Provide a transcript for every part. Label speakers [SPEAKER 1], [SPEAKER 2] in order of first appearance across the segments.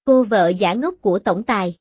[SPEAKER 1] Cô vợ giả ngốc của tổng tài.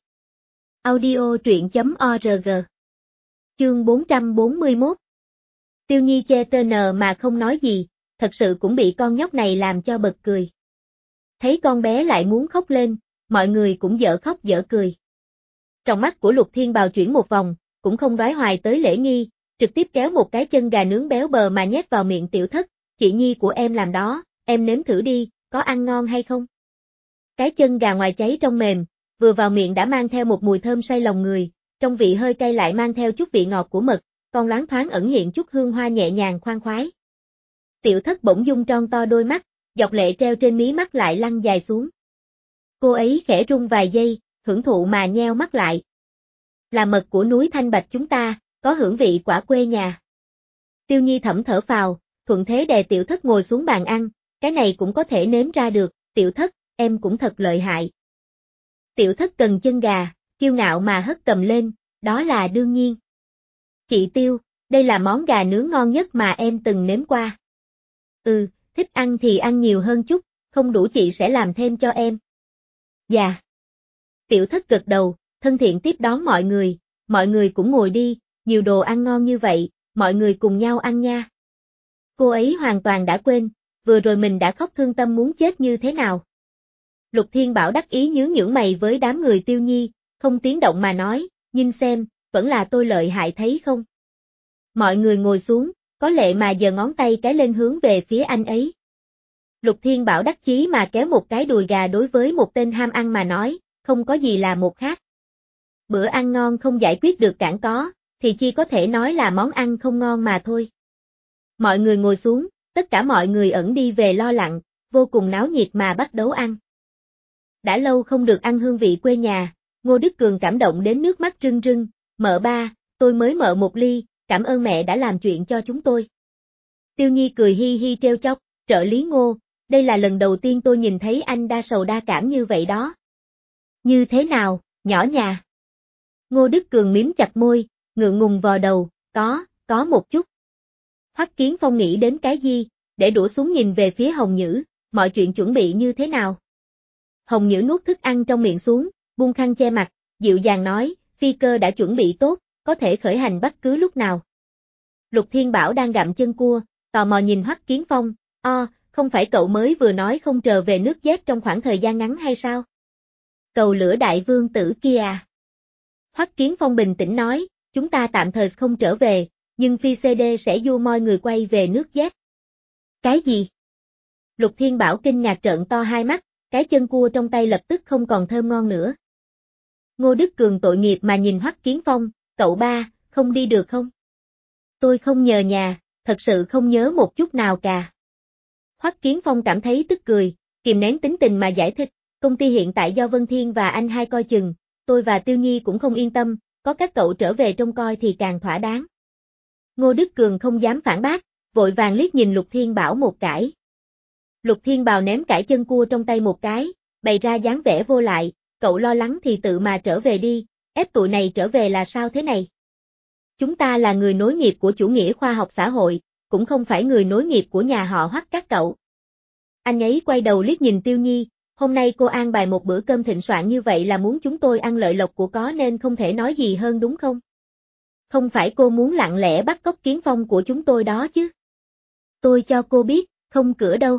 [SPEAKER 1] Audio truyện.org. Chương 441. Tiêu Nhi che tơ nờ mà không nói gì, thật sự cũng bị con nhóc này làm cho bật cười. Thấy con bé lại muốn khóc lên, mọi người cũng dở khóc dở cười. Trong mắt của Lục Thiên Bào chuyển một vòng, cũng không đoái hoài tới lễ nghi, trực tiếp kéo một cái chân gà nướng béo bờ mà nhét vào miệng Tiểu Thất, chị Nhi của em làm đó, em nếm thử đi, có ăn ngon hay không? Cái chân gà ngoài cháy trong mềm, vừa vào miệng đã mang theo một mùi thơm say lòng người, trong vị hơi cay lại mang theo chút vị ngọt của mật, còn loáng thoáng ẩn hiện chút hương hoa nhẹ nhàng khoan khoái. Tiểu Thất bỗng dung tròn to đôi mắt, dọc lệ treo trên mí mắt lại lăn dài xuống. Cô ấy khẽ rung vài giây, hưởng thụ mà nheo mắt lại. Là mật của núi Thanh Bạch chúng ta, có hưởng vị quả quê nhà. Tiêu Nhi thẩm thở phào, thuận thế đè Tiểu Thất ngồi xuống bàn ăn, cái này cũng có thể nếm ra được, Tiểu Thất, em cũng thật lợi hại. Tiểu Thất cần chân gà, kiêu ngạo mà hất cầm lên, đó là đương nhiên. Chị Tiêu, đây là món gà nướng ngon nhất mà em từng nếm qua. Thích ăn thì ăn nhiều hơn chút, không đủ chị sẽ làm thêm cho em. Dạ. Tiểu Thất gật đầu, thân thiện tiếp đón mọi người cũng ngồi đi, nhiều đồ ăn ngon như vậy, mọi người cùng nhau ăn nha. Cô ấy hoàn toàn đã quên, vừa rồi mình đã khóc thương tâm muốn chết như thế nào. Lục Thiên Bảo đắc ý nhướng nhướng mày với đám người Tiêu Nhi, không tiếng động mà nói, nhìn xem, vẫn là tôi lợi hại thấy không? Mọi người ngồi xuống, có lệ mà giơ ngón tay cái lên hướng về phía anh ấy. Lục Thiên Bảo đắc chí mà kéo một cái đùi gà đối với một tên ham ăn mà nói, không có gì là một khác. Bữa ăn ngon không giải quyết được cản có, thì chỉ có thể nói là món ăn không ngon mà thôi. Mọi người ngồi xuống, tất cả mọi người ẩn đi về lo lặng, vô cùng náo nhiệt mà bắt đầu ăn. Đã lâu không được ăn hương vị quê nhà, Ngô Đức Cường cảm động đến nước mắt rưng rưng, mợ ba, tôi mới mợ một ly, cảm ơn mẹ đã làm chuyện cho chúng tôi. Tiêu Nhi cười hi hi trêu chọc, trợ lý Ngô, đây là lần đầu tiên tôi nhìn thấy anh đa sầu đa cảm như vậy đó. Như thế nào, nhỏ nhà? Ngô Đức Cường mím chặt môi, ngượng ngùng vò đầu, có một chút. Hoắc Kiến Phong nghĩ đến cái gì, để đũa xuống nhìn về phía Hồng Nhữ, mọi chuyện chuẩn bị như thế nào? Hồng Nhữ nuốt thức ăn trong miệng xuống, buông khăn che mặt, dịu dàng nói, phi cơ đã chuẩn bị tốt, có thể khởi hành bất cứ lúc nào. Lục Thiên Bảo đang gặm chân cua, tò mò nhìn Hoắc Kiến Phong, không phải cậu mới vừa nói không trở về nước Z trong khoảng thời gian ngắn hay sao? Cầu lửa đại vương tử kia à? Hoắc Kiến Phong bình tĩnh nói, chúng ta tạm thời không trở về, nhưng phi CD sẽ du moi người quay về nước Z. Cái gì? Lục Thiên Bảo kinh ngạc trợn to hai mắt, cái chân cua trong tay lập tức không còn thơm ngon nữa. Ngô Đức Cường tội nghiệp mà nhìn Hoắc Kiến Phong, cậu ba, không đi được không? Tôi không nhờ nhà, thật sự không nhớ một chút nào cả. Hoắc Kiến Phong cảm thấy tức cười, kìm nén tính tình mà giải thích, công ty hiện tại do Vân Thiên và anh hai coi chừng, tôi và Tiêu Nhi cũng không yên tâm, có các cậu trở về trông coi thì càng thỏa đáng. Ngô Đức Cường không dám phản bác, vội vàng liếc nhìn Lục Thiên Bảo một cái. Lục Thiên Bào ném cải chân cua trong tay một cái, bày ra dáng vẻ vô lại, cậu lo lắng thì tự mà trở về đi, ép tụi này trở về là sao thế này? Chúng ta là người nối nghiệp của chủ nghĩa khoa học xã hội, cũng không phải người nối nghiệp của nhà họ Hoắc các cậu. Anh ấy quay đầu liếc nhìn Tiêu Nhi, hôm nay cô an bài một bữa cơm thịnh soạn như vậy là muốn chúng tôi ăn lợi lộc của có nên không thể nói gì hơn đúng không? Không phải cô muốn lặng lẽ bắt cóc Kiến Phong của chúng tôi đó chứ? Tôi cho cô biết, không cửa đâu.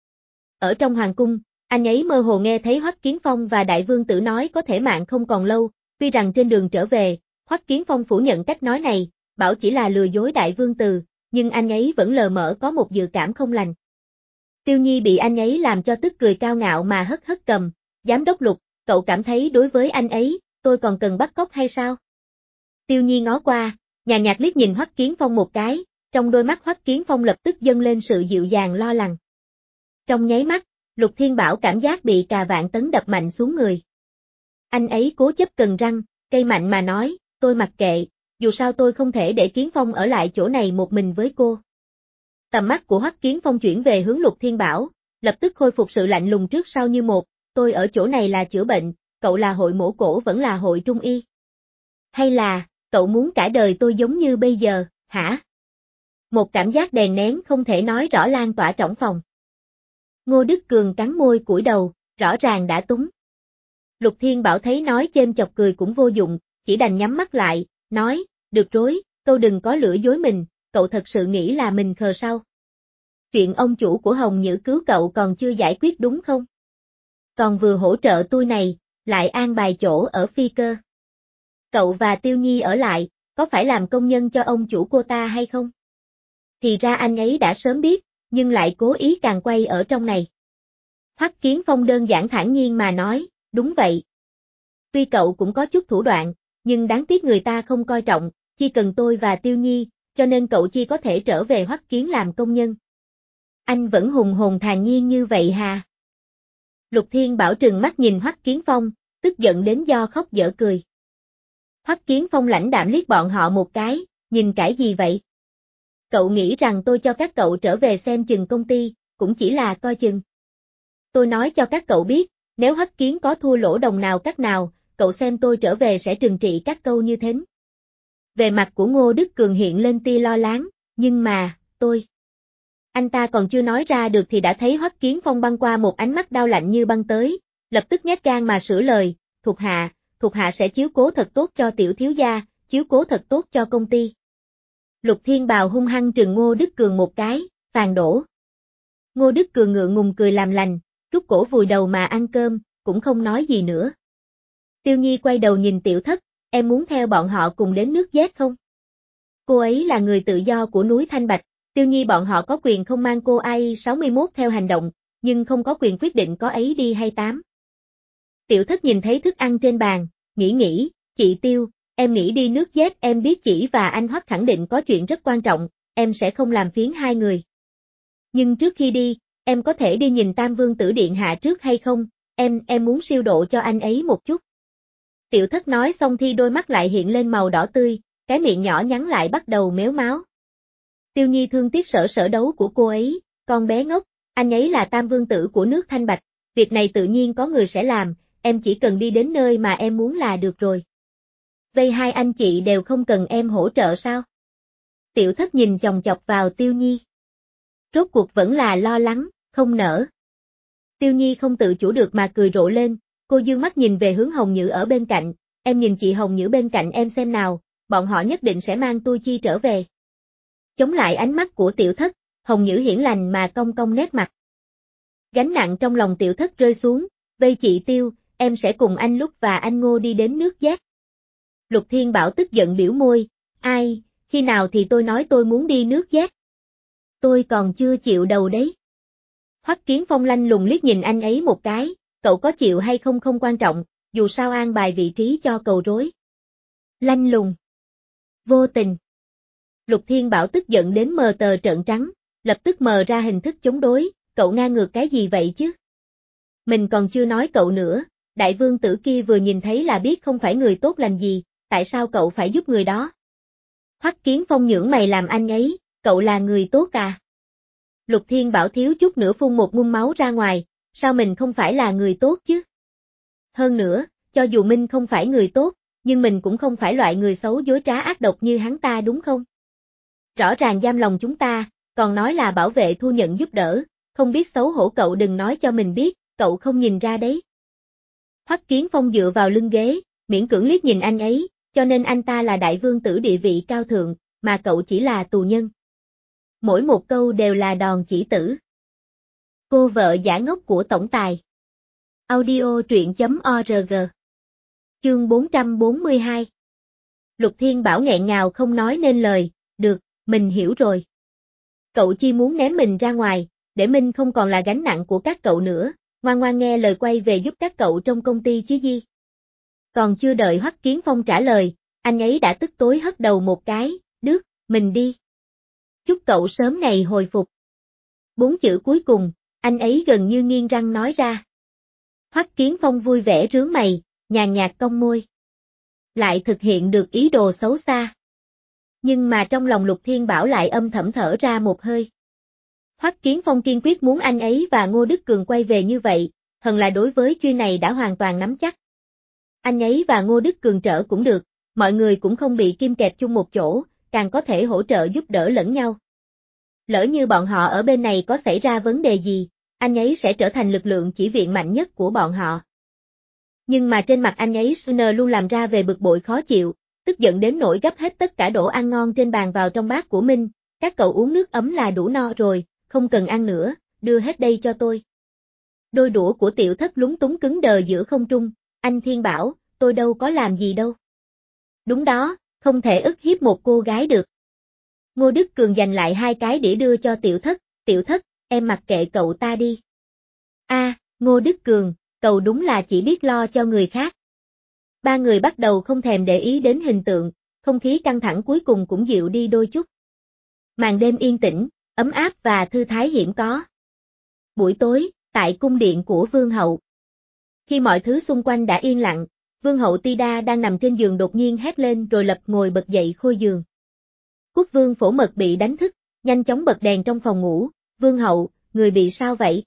[SPEAKER 1] Ở trong hoàng cung, anh ấy mơ hồ nghe thấy Hoắc Kiến Phong và Đại Vương Tử nói có thể mạng không còn lâu, tuy rằng trên đường trở về, Hoắc Kiến Phong phủ nhận cách nói này, bảo chỉ là lừa dối Đại Vương Tử, nhưng anh ấy vẫn lờ mờ có một dự cảm không lành. Tiêu Nhi bị anh ấy làm cho tức cười cao ngạo mà hất hất cầm, giám đốc Lục, cậu cảm thấy đối với anh ấy, tôi còn cần bắt cóc hay sao? Tiêu Nhi ngó qua, nhàn nhạt liếc nhìn Hoắc Kiến Phong một cái, trong đôi mắt Hoắc Kiến Phong lập tức dâng lên sự dịu dàng lo lắng. Trong nháy mắt, Lục Thiên Bảo cảm giác bị cà vạn tấn đập mạnh xuống người. Anh ấy cố chấp cần răng, cây mạnh mà nói, tôi mặc kệ, dù sao tôi không thể để Kiến Phong ở lại chỗ này một mình với cô. Tầm mắt của Hoắc Kiến Phong chuyển về hướng Lục Thiên Bảo, lập tức khôi phục sự lạnh lùng trước sau như một, tôi ở chỗ này là chữa bệnh, cậu là hội mổ cổ vẫn là hội trung y. Hay là, cậu muốn cả đời tôi giống như bây giờ, hả? Một cảm giác đè nén không thể nói rõ lan tỏa trong phòng. Ngô Đức Cường cắn môi cúi đầu, rõ ràng đã túng. Lục Thiên Bảo thấy nói chêm chọc cười cũng vô dụng, chỉ đành nhắm mắt lại, nói, được rồi, cậu đừng có lừa dối mình, cậu thật sự nghĩ là mình khờ sao? Chuyện ông chủ của Hồng Nhữ cứu cậu còn chưa giải quyết đúng không? Còn vừa hỗ trợ tôi này, lại an bài chỗ ở phi cơ. Cậu và Tiêu Nhi ở lại, có phải làm công nhân cho ông chủ cô ta hay không? Thì ra anh ấy đã sớm biết, nhưng lại cố ý càng quay ở trong này. Hoắc Kiến Phong đơn giản thản nhiên mà nói, đúng vậy. Tuy cậu cũng có chút thủ đoạn, nhưng đáng tiếc người ta không coi trọng, chỉ cần tôi và Tiêu Nhi, cho nên cậu chỉ có thể trở về Hoắc Kiến làm công nhân. Anh vẫn hùng hồn thản nhiên như vậy hà? Lục Thiên Bảo trừng mắt nhìn Hoắc Kiến Phong, tức giận đến do khóc dở cười. Hoắc Kiến Phong lãnh đạm liếc bọn họ một cái, nhìn cái gì vậy? Cậu nghĩ rằng tôi cho các cậu trở về xem chừng công ty, cũng chỉ là coi chừng. Tôi nói cho các cậu biết, nếu Hoắc Kiến có thua lỗ đồng nào cắt nào, cậu xem tôi trở về sẽ trừng trị các câu như thế. Về mặt của Ngô Đức Cường hiện lên tia lo lắng, nhưng mà, tôi... Anh ta còn chưa nói ra được thì đã thấy Hoắc Kiến Phong băng qua một ánh mắt đau lạnh như băng tới, lập tức nhát gan mà sửa lời, thuộc hạ sẽ chiếu cố thật tốt cho tiểu thiếu gia, chiếu cố thật tốt cho công ty. Lục Thiên Bào hung hăng trừng Ngô Đức Cường một cái, phàn đổ. Ngô Đức Cường ngượng ngùng cười làm lành, rút cổ vùi đầu mà ăn cơm, cũng không nói gì nữa. Tiêu Nhi quay đầu nhìn Tiểu Thất, em muốn theo bọn họ cùng đến nước Z không? Cô ấy là người tự do của núi Thanh Bạch, Tiêu Nhi bọn họ có quyền không mang cô AI-61 theo hành động, nhưng không có quyền quyết định có ấy đi hay tám. Tiểu Thất nhìn thấy thức ăn trên bàn, nghĩ, chị Tiêu, em nghĩ đi nước Z em biết chị và anh Hoắc khẳng định có chuyện rất quan trọng, em sẽ không làm phiền hai người. Nhưng trước khi đi, em có thể đi nhìn Tam Vương Tử Điện Hạ trước hay không, em muốn siêu độ cho anh ấy một chút. Tiểu Thất nói xong thì đôi mắt lại hiện lên màu đỏ tươi, cái miệng nhỏ nhắn lại bắt đầu méo máu. Tiêu Nhi thương tiếc sở đấu của cô ấy, con bé ngốc, anh ấy là Tam Vương Tử của nước Thanh Bạch, việc này tự nhiên có người sẽ làm, em chỉ cần đi đến nơi mà em muốn là được rồi. Vậy hai anh chị đều không cần em hỗ trợ sao? Tiểu Thất nhìn chòng chọc vào Tiêu Nhi. Rốt cuộc vẫn là lo lắng, không nỡ. Tiêu Nhi không tự chủ được mà cười rộ lên, cô dương mắt nhìn về hướng Hồng Nhữ ở bên cạnh, em nhìn chị Hồng Nhữ bên cạnh em xem nào, bọn họ nhất định sẽ mang tôi chi trở về. Chống lại ánh mắt của Tiểu Thất, Hồng Nhữ hiển lành mà cong cong nét mặt. Gánh nặng trong lòng Tiểu Thất rơi xuống, vây chị Tiêu, em sẽ cùng anh Lúc và anh Ngô đi đến nước Z. Lục Thiên Bảo tức giận biểu môi, ai, khi nào thì tôi nói tôi muốn đi nước Z. Tôi còn chưa chịu đầu đấy. Hoắc Kiến Phong lanh lùng liếc nhìn anh ấy một cái, cậu có chịu hay không không quan trọng, dù sao an bài vị trí cho cậu rối. Lanh lùng. Vô tình. Lục Thiên Bảo tức giận đến mờ tờ trợn trắng, lập tức mờ ra hình thức chống đối, cậu ngang ngược cái gì vậy chứ? Mình còn chưa nói cậu nữa, đại vương tử kia vừa nhìn thấy là biết không phải người tốt lành gì, tại sao cậu phải giúp người đó? Hoắc Kiến Phong nhướng mày làm anh ấy, cậu là người tốt à? Lục Thiên Bảo thiếu chút nữa phun một ngụm máu ra ngoài, sao mình không phải là người tốt chứ? Hơn nữa, cho dù Minh không phải người tốt, nhưng mình cũng không phải loại người xấu dối trá ác độc như hắn ta đúng không? Rõ ràng giam lòng chúng ta, còn nói là bảo vệ thu nhận giúp đỡ, không biết xấu hổ cậu đừng nói cho mình biết, cậu không nhìn ra đấy. Hoắc Kiến Phong dựa vào lưng ghế, miễn cưỡng liếc nhìn anh ấy, cho nên anh ta là đại vương tử địa vị cao thượng, mà cậu chỉ là tù nhân. Mỗi một câu đều là đòn chỉ tử. Cô vợ giả ngốc của tổng tài. Audio truyện.org. Chương 442. Lục Thiên Bảo nghẹn ngào không nói nên lời, được, mình hiểu rồi. Cậu chỉ muốn ném mình ra ngoài, để mình không còn là gánh nặng của các cậu nữa, ngoan ngoan nghe lời quay về giúp các cậu trong công ty chứ gì. Còn chưa đợi Hoắc Kiến Phong trả lời, anh ấy đã tức tối hất đầu một cái, được, mình đi. Chúc cậu sớm ngày hồi phục. 4 chữ cuối cùng, anh ấy gần như nghiến răng nói ra. Hoắc Kiến Phong vui vẻ rướng mày, nhàn nhạt cong môi. Lại thực hiện được ý đồ xấu xa. Nhưng mà trong lòng Lục Thiên Bảo lại âm thầm thở ra một hơi. Hoắc Kiến Phong kiên quyết muốn anh ấy và Ngô Đức Cường quay về như vậy, thần là đối với chuyện này đã hoàn toàn nắm chắc. Anh ấy và Ngô Đức Cường trở cũng được, mọi người cũng không bị kim kẹp chung một chỗ, càng có thể hỗ trợ giúp đỡ lẫn nhau. Lỡ như bọn họ ở bên này có xảy ra vấn đề gì, anh ấy sẽ trở thành lực lượng chỉ viện mạnh nhất của bọn họ. Nhưng mà trên mặt anh ấy Sooner luôn làm ra về bực bội khó chịu, tức giận đến nỗi gấp hết tất cả đồ ăn ngon trên bàn vào trong bát của Minh, các cậu uống nước ấm là đủ no rồi, không cần ăn nữa, đưa hết đây cho tôi. Đôi đũa của Tiểu Thất lúng túng cứng đờ giữa không trung, anh Thiên bảo, tôi đâu có làm gì đâu. Đúng đó, không thể ức hiếp một cô gái được. Ngô Đức Cường giành lại 2 cái đĩa đưa cho Tiểu Thất, em mặc kệ cậu ta đi. Ngô Đức Cường, cậu đúng là chỉ biết lo cho người khác. Ba người bắt đầu không thèm để ý đến hình tượng, không khí căng thẳng cuối cùng cũng dịu đi đôi chút. Màn đêm yên tĩnh, ấm áp và thư thái hiếm có. Buổi tối, tại cung điện của Vương hậu. Khi mọi thứ xung quanh đã yên lặng, Vương hậu Tida đang nằm trên giường đột nhiên hét lên rồi lập ngồi bật dậy khôi giường. Quốc vương Phổ Mật bị đánh thức, nhanh chóng bật đèn trong phòng ngủ, Vương hậu, người bị sao vậy?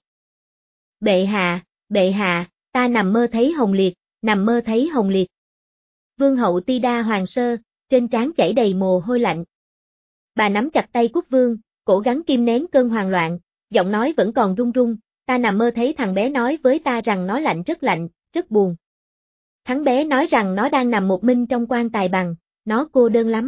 [SPEAKER 1] Bệ hạ, ta nằm mơ thấy Hồng Liệt. Vương hậu Tida hoàng sơ, trên trán chảy đầy mồ hôi lạnh. Bà nắm chặt tay quốc vương, cố gắng kìm nén cơn hoang loạn, giọng nói vẫn còn run run, ta nằm mơ thấy thằng bé nói với ta rằng nó lạnh, rất buồn. Thằng bé nói rằng nó đang nằm một mình trong quan tài bằng, nó cô đơn lắm.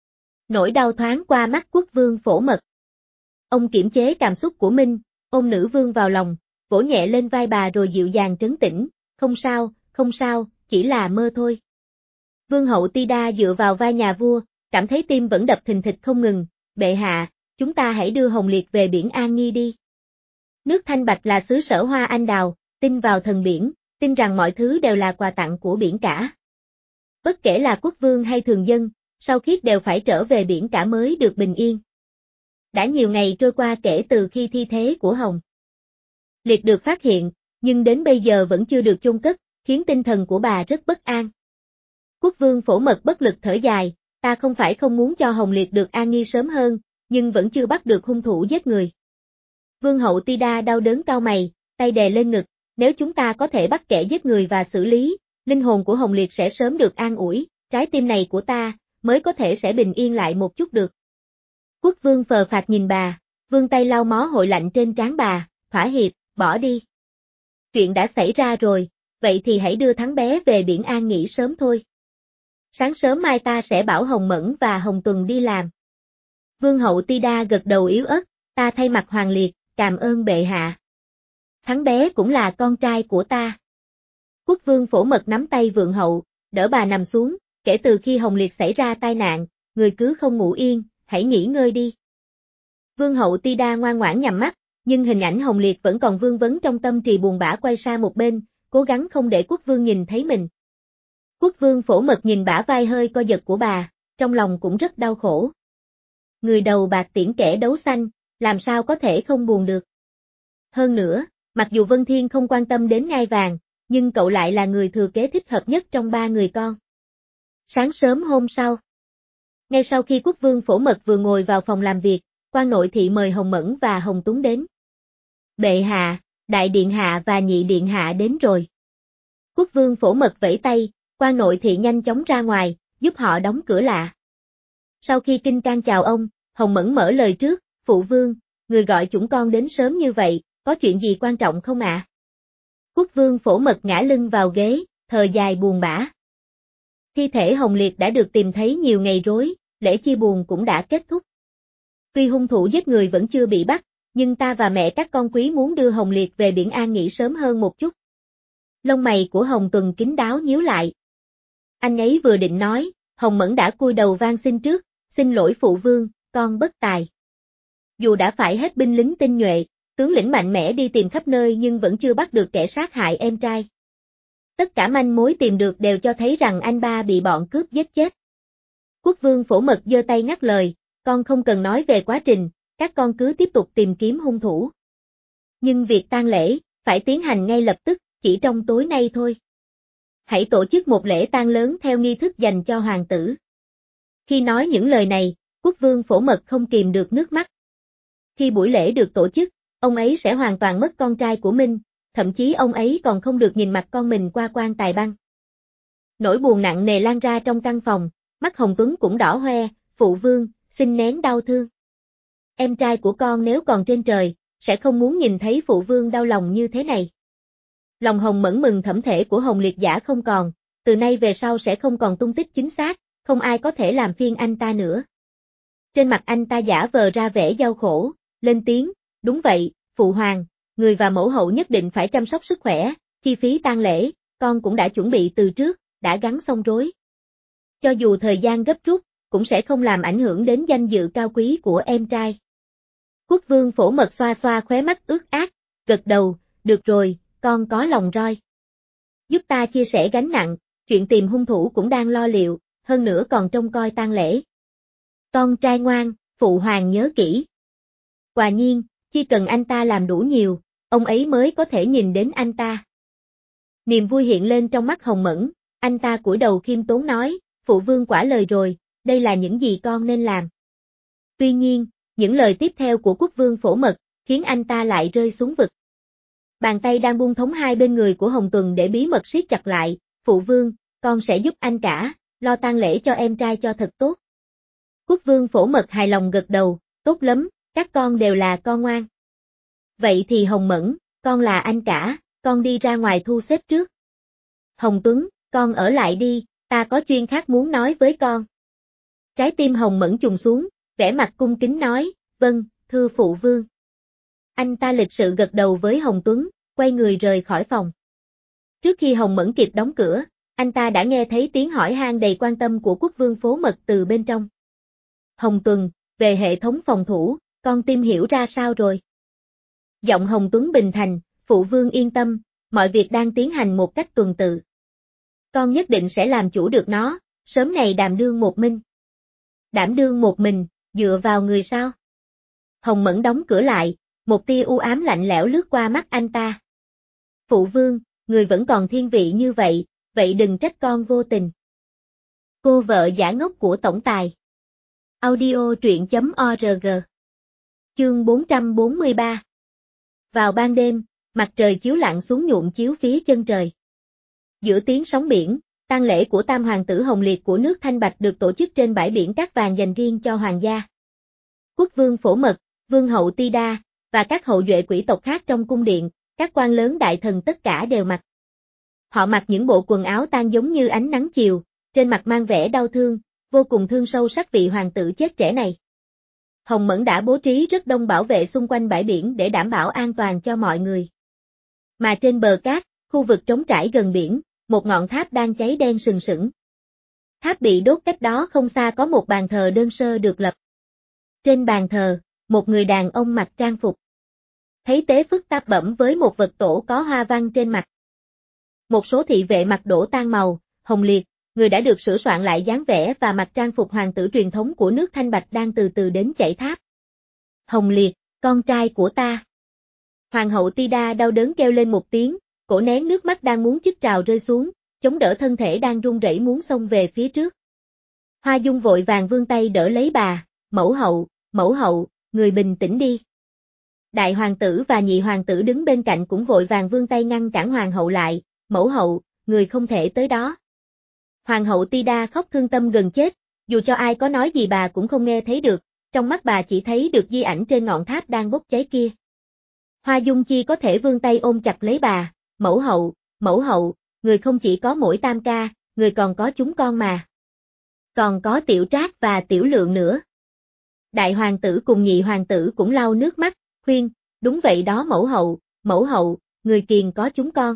[SPEAKER 1] Nỗi đau thoáng qua mắt quốc vương Phổ Mật. Ông kiềm chế cảm xúc của Minh, ôm nữ vương vào lòng, vỗ nhẹ lên vai bà rồi dịu dàng trấn tĩnh, không sao, chỉ là mơ thôi. Vương hậu Tida dựa vào vai nhà vua, cảm thấy tim vẫn đập thình thịch không ngừng, bệ hạ, chúng ta hãy đưa Hồng Liệt về biển An Nghi đi. Nước Thanh Bạch là xứ sở hoa anh đào, tin vào thần biển, tin rằng mọi thứ đều là quà tặng của biển cả. Bất kể là quốc vương hay thường dân, sau khiết đều phải trở về biển cả mới được bình yên. Đã nhiều ngày trôi qua kể từ khi thi thể của Hồng Liệt được phát hiện, nhưng đến bây giờ vẫn chưa được chôn cất, khiến tinh thần của bà rất bất an. Quốc vương Phổ Mật bất lực thở dài, ta không phải không muốn cho Hồng Liệt được an nghi sớm hơn, nhưng vẫn chưa bắt được hung thủ giết người. Vương hậu Tida đau đớn cau mày, tay đè lên ngực, nếu chúng ta có thể bắt kẻ giết người và xử lý, linh hồn của Hồng Liệt sẽ sớm được an ủi, trái tim này của ta, mới có thể sẽ bình yên lại một chút được. Quốc vương phờ phạc nhìn bà, vươn tay lau mó hôi lạnh trên trán bà, thỏa hiệp, bỏ đi. Chuyện đã xảy ra rồi, vậy thì hãy đưa thằng bé về biển An nghỉ sớm thôi. Sáng sớm mai ta sẽ bảo Hồng Mẫn và Hồng Tuần đi làm. Vương hậu Tida gật đầu yếu ớt, ta thay mặt Hoàng Liệt, cảm ơn bệ hạ. Thằng bé cũng là con trai của ta. Quốc vương Phổ Mật nắm tay vượng hậu, đỡ bà nằm xuống, kể từ khi Hồng Liệt xảy ra tai nạn, người cứ không ngủ yên, hãy nghỉ ngơi đi. Vương hậu Tida ngoan ngoãn nhắm mắt, nhưng hình ảnh Hồng Liệt vẫn còn vương vấn trong tâm trì buồn bã quay sang một bên, cố gắng không để quốc vương nhìn thấy mình. Quốc vương Phổ Mật nhìn bả vai hơi co giật của bà, trong lòng cũng rất đau khổ. Người đầu bạc tiễn kẻ đấu xanh, làm sao có thể không buồn được. Hơn nữa, mặc dù Vân Thiên không quan tâm đến ngai vàng, nhưng cậu lại là người thừa kế thích hợp nhất trong 3 người con. Sáng sớm hôm sau, ngay sau khi quốc vương Phổ Mật vừa ngồi vào phòng làm việc, quan nội thị mời Hồng Mẫn và Hồng Tuấn đến. Bệ hạ, đại điện hạ và nhị điện hạ đến rồi. Quốc vương Phổ Mật vẫy tay, quan nội thị nhanh chóng ra ngoài, giúp họ đóng cửa lại. Sau khi kinh can chào ông, Hồng Mẫn mở lời trước, phụ vương, người gọi chúng con đến sớm như vậy, có chuyện gì quan trọng không ạ? Quốc vương Phổ Mật ngã lưng vào ghế, thở dài buồn bã. Thi thể Hồng Liệt đã được tìm thấy nhiều ngày rối, lễ chia buồn cũng đã kết thúc. Tuy hung thủ giết người vẫn chưa bị bắt, nhưng ta và mẹ các con quý muốn đưa Hồng Liệt về biển An nghỉ sớm hơn một chút. Lông mày của Hồng Tuần kín đáo nhíu lại. Anh ấy vừa định nói, Hồng Mẫn đã cúi đầu van xin trước, xin lỗi phụ vương, con bất tài. Dù đã phải hết binh lính tinh nhuệ, tướng lĩnh mạnh mẽ đi tìm khắp nơi nhưng vẫn chưa bắt được kẻ sát hại em trai. Tất cả manh mối tìm được đều cho thấy rằng anh ba bị bọn cướp giết chết. Quốc vương Phổ Mật giơ tay ngắt lời, con không cần nói về quá trình, các con cứ tiếp tục tìm kiếm hung thủ. Nhưng việc tang lễ, phải tiến hành ngay lập tức, chỉ trong tối nay thôi. Hãy tổ chức một lễ tang lớn theo nghi thức dành cho hoàng tử. Khi nói những lời này, quốc vương Phổ Mật không kìm được nước mắt. Khi buổi lễ được tổ chức, ông ấy sẽ hoàn toàn mất con trai của mình, thậm chí ông ấy còn không được nhìn mặt con mình qua quan tài băng. Nỗi buồn nặng nề lan ra trong căn phòng, mắt Hồng Tuấn cũng đỏ hoe, phụ vương, xin nén đau thương. Em trai của con nếu còn trên trời, sẽ không muốn nhìn thấy phụ vương đau lòng như thế này. Lòng Hồng Mẫn mừng thẩm thể của Hồng Liệt Giả không còn, từ nay về sau sẽ không còn tung tích chính xác, không ai có thể làm phiền anh ta nữa. Trên mặt anh ta giả vờ ra vẻ đau khổ, lên tiếng, đúng vậy, phụ hoàng, người và mẫu hậu nhất định phải chăm sóc sức khỏe, chi phí tang lễ, con cũng đã chuẩn bị từ trước, đã gắn xong rối. Cho dù thời gian gấp rút, cũng sẽ không làm ảnh hưởng đến danh dự cao quý của em trai. Quốc vương Phổ Mật xoa xoa khóe mắt ướt át, gật đầu, được rồi, con có lòng roi. Giúp ta chia sẻ gánh nặng, chuyện tìm hung thủ cũng đang lo liệu, hơn nữa còn trông coi tang lễ. Con trai ngoan, phụ hoàng nhớ kỹ. Quả nhiên, chỉ cần anh ta làm đủ nhiều, ông ấy mới có thể nhìn đến anh ta. Niềm vui hiện lên trong mắt Hồng Mẫn, anh ta cúi đầu khiêm tốn nói, phụ vương quả lời rồi, đây là những gì con nên làm. Tuy nhiên, những lời tiếp theo của quốc vương Phổ Mật, khiến anh ta lại rơi xuống vực. Bàn tay đang buông thõng hai bên người của Hồng Tuần để bí mật siết chặt lại, phụ vương, con sẽ giúp anh cả, lo tang lễ cho em trai cho thật tốt. Quốc vương Phổ Mật hài lòng gật đầu, tốt lắm, các con đều là con ngoan. Vậy thì Hồng Mẫn, con là anh cả, con đi ra ngoài thu xếp trước. Hồng Tuấn, con ở lại đi, ta có chuyện khác muốn nói với con. Trái tim Hồng Mẫn trùng xuống, vẻ mặt cung kính nói, vâng, thưa phụ vương. Anh ta lịch sự gật đầu với Hồng Tuấn, quay người rời khỏi phòng. Trước khi Hồng Mẫn kịp đóng cửa, anh ta đã nghe thấy tiếng hỏi han đầy quan tâm của quốc vương Phổ Mật từ bên trong. Hồng Tuần, về hệ thống phòng thủ, con tìm hiểu ra sao rồi? Giọng Hồng Tuấn bình thành, phụ vương yên tâm, mọi việc đang tiến hành một cách tuần tự. Con nhất định sẽ làm chủ được nó, sớm ngày đảm đương một mình. Đảm đương một mình, dựa vào người sao? Hồng Mẫn đóng cửa lại, một tia u ám lạnh lẽo lướt qua mắt anh ta. Phụ vương, người vẫn còn thiên vị như vậy, vậy đừng trách con vô tình. Cô vợ giả ngốc của tổng tài. Audio truyện.org. Chương 443. Vào ban đêm, mặt trời chiếu lặn xuống nhuộm chiếu phía chân trời. Giữa tiếng sóng biển, tang lễ của tam hoàng tử Hồng Liệt của nước Thanh Bạch được tổ chức trên bãi biển cát vàng dành riêng cho hoàng gia. Quốc vương Phổ Mật, vương hậu Ti Đa, và các hậu duệ quỷ tộc khác trong cung điện, các quan lớn đại thần tất cả đều mặc. Họ mặc những bộ quần áo tang giống như ánh nắng chiều, trên mặt mang vẻ đau thương, vô cùng thương sâu sắc vị hoàng tử chết trẻ này. Hồng Mẫn đã bố trí rất đông bảo vệ xung quanh bãi biển để đảm bảo an toàn cho mọi người. Mà trên bờ cát, khu vực trống trải gần biển, một ngọn tháp đang cháy đen sừng sững. Tháp bị đốt cách đó không xa có một bàn thờ đơn sơ được lập. Trên bàn thờ, một người đàn ông mặc trang phục. Thấy tế phức táp bẩm với một vật tổ có hoa văn trên mặt. Một số thị vệ mặc đổ tang màu, Hồng Liệt, người đã được sửa soạn lại dáng vẻ và mặc trang phục hoàng tử truyền thống của nước Thanh Bạch đang từ từ đến chảy tháp. Hồng Liệt, con trai của ta. Hoàng hậu Ti Đa đau đớn kêu lên một tiếng, cổ nén nước mắt đang muốn chích trào rơi xuống, chống đỡ thân thể đang run rẩy muốn xông về phía trước. Hoa Dung vội vàng vươn tay đỡ lấy bà, mẫu hậu, người bình tĩnh đi. Đại hoàng tử và nhị hoàng tử đứng bên cạnh cũng vội vàng vươn tay ngăn cản hoàng hậu lại, mẫu hậu, người không thể tới đó. Hoàng hậu Ti Đa khóc thương tâm gần chết, dù cho ai có nói gì bà cũng không nghe thấy được, trong mắt bà chỉ thấy được di ảnh trên ngọn tháp đang bốc cháy kia. Hoa Dung Chi có thể vươn tay ôm chặt lấy bà, mẫu hậu, người không chỉ có mỗi Tam ca, người còn có chúng con mà. Còn có Tiểu Trác và Tiểu Lượng nữa. Đại hoàng tử cùng nhị hoàng tử cũng lau nước mắt, khuyên, đúng vậy đó mẫu hậu, người kiền có chúng con.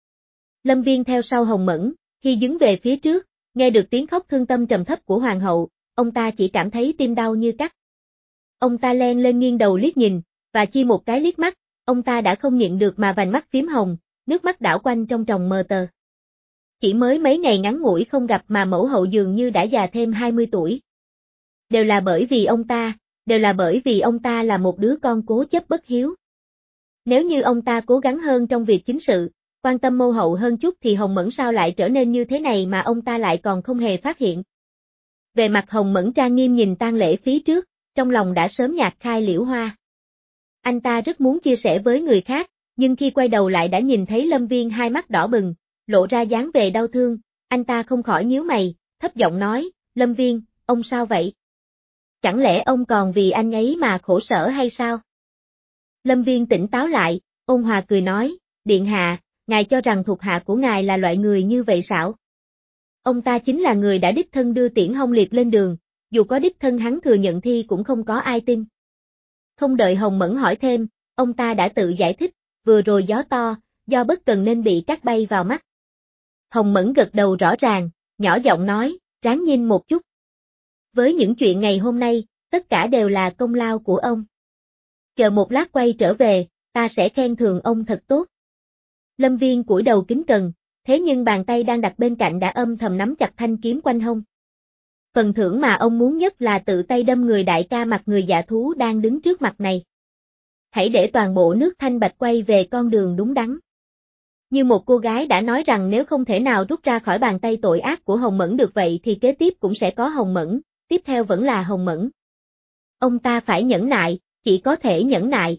[SPEAKER 1] Lâm Viên theo sau Hồng Mẫn, khi đứng về phía trước, nghe được tiếng khóc thương tâm trầm thấp của hoàng hậu, ông ta chỉ cảm thấy tim đau như cắt. Ông ta len lên nghiêng đầu liếc nhìn, và chi một cái liếc mắt, ông ta đã không nhịn được mà vành mắt phím hồng, nước mắt đảo quanh trong tròng mờ tờ. Chỉ mới mấy ngày ngắn ngủi không gặp mà mẫu hậu dường như đã già thêm 20 tuổi. Đều là bởi vì ông ta là một đứa con cố chấp bất hiếu. Nếu như ông ta cố gắng hơn trong việc chính sự, quan tâm mẫu hậu hơn chút thì Hồng Mẫn sao lại trở nên như thế này mà ông ta lại còn không hề phát hiện. Về mặt Hồng Mẫn trang nghiêm nhìn tang lễ phía trước, trong lòng đã sớm nhạt khai liễu hoa. Anh ta rất muốn chia sẻ với người khác, nhưng khi quay đầu lại đã nhìn thấy Lâm Viên hai mắt đỏ bừng, lộ ra dáng vẻ đau thương, anh ta không khỏi nhíu mày, thấp giọng nói, Lâm Viên, ông sao vậy? Chẳng lẽ ông còn vì anh ấy mà khổ sở hay sao? Lâm Viên tỉnh táo lại, ôn hòa cười nói, điện hạ, ngài cho rằng thuộc hạ của ngài là loại người như vậy sao? Ông ta chính là người đã đích thân đưa Tiễn Hồng Liệt lên đường, dù có đích thân hắn thừa nhận thì cũng không có ai tin. Không đợi Hồng Mẫn hỏi thêm, ông ta đã tự giải thích, vừa rồi gió to, do bất cần nên bị cát bay vào mắt. Hồng Mẫn gật đầu rõ ràng, nhỏ giọng nói, ráng nhìn một chút. Với những chuyện ngày hôm nay, tất cả đều là công lao của ông. Chờ một lát quay trở về, ta sẽ khen thưởng ông thật tốt. Lâm Viên cúi đầu kính cẩn, thế nhưng bàn tay đang đặt bên cạnh đã âm thầm nắm chặt thanh kiếm quanh hông. Phần thưởng mà ông muốn nhất là tự tay đâm người đại ca mặt người dạ thú đang đứng trước mặt này. Hãy để toàn bộ nước Thanh Bạch quay về con đường đúng đắn. Như một cô gái đã nói rằng nếu không thể nào rút ra khỏi bàn tay tội ác của Hồng Mẫn được vậy thì kế tiếp cũng sẽ có Hồng Mẫn, tiếp theo vẫn là Hồng Mẫn. Ông ta phải nhẫn nại, chỉ có thể nhẫn nại.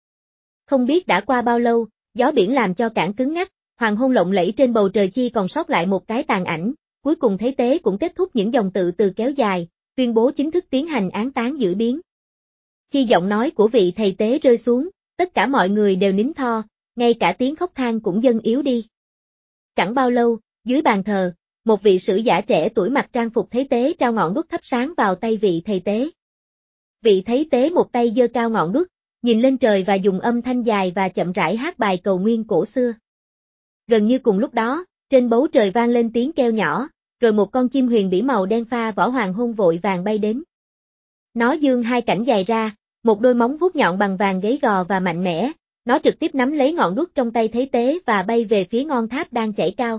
[SPEAKER 1] Không biết đã qua bao lâu, gió biển làm cho cảng cứng ngắc, hoàng hôn lộng lẫy trên bầu trời chi còn sót lại một cái tàn ảnh, cuối cùng thấy tế cũng kết thúc những dòng tự từ kéo dài, tuyên bố chính thức tiến hành án táng giữ biến. Khi giọng nói của vị thầy tế rơi xuống, tất cả mọi người đều nín tho, ngay cả tiếng khóc than cũng dần yếu đi. Chẳng bao lâu, dưới bàn thờ, một vị sử giả trẻ tuổi mặc trang phục thấy tế trao ngọn đuốc thắp sáng vào tay vị thầy tế. Vị thấy tế một tay giơ cao ngọn đuốc, nhìn lên trời và dùng âm thanh dài và chậm rãi hát bài cầu nguyên cổ xưa. Gần như cùng lúc đó, trên bầu trời vang lên tiếng kêu nhỏ, rồi một con chim huyền bỉ màu đen pha vỏ hoàng hôn vội vàng bay đến. Nó dương hai cánh dài ra, một đôi móng vuốt nhọn bằng vàng gáy gò và mạnh mẽ, nó trực tiếp nắm lấy ngọn đuốc trong tay thấy tế và bay về phía ngọn tháp đang chảy cao.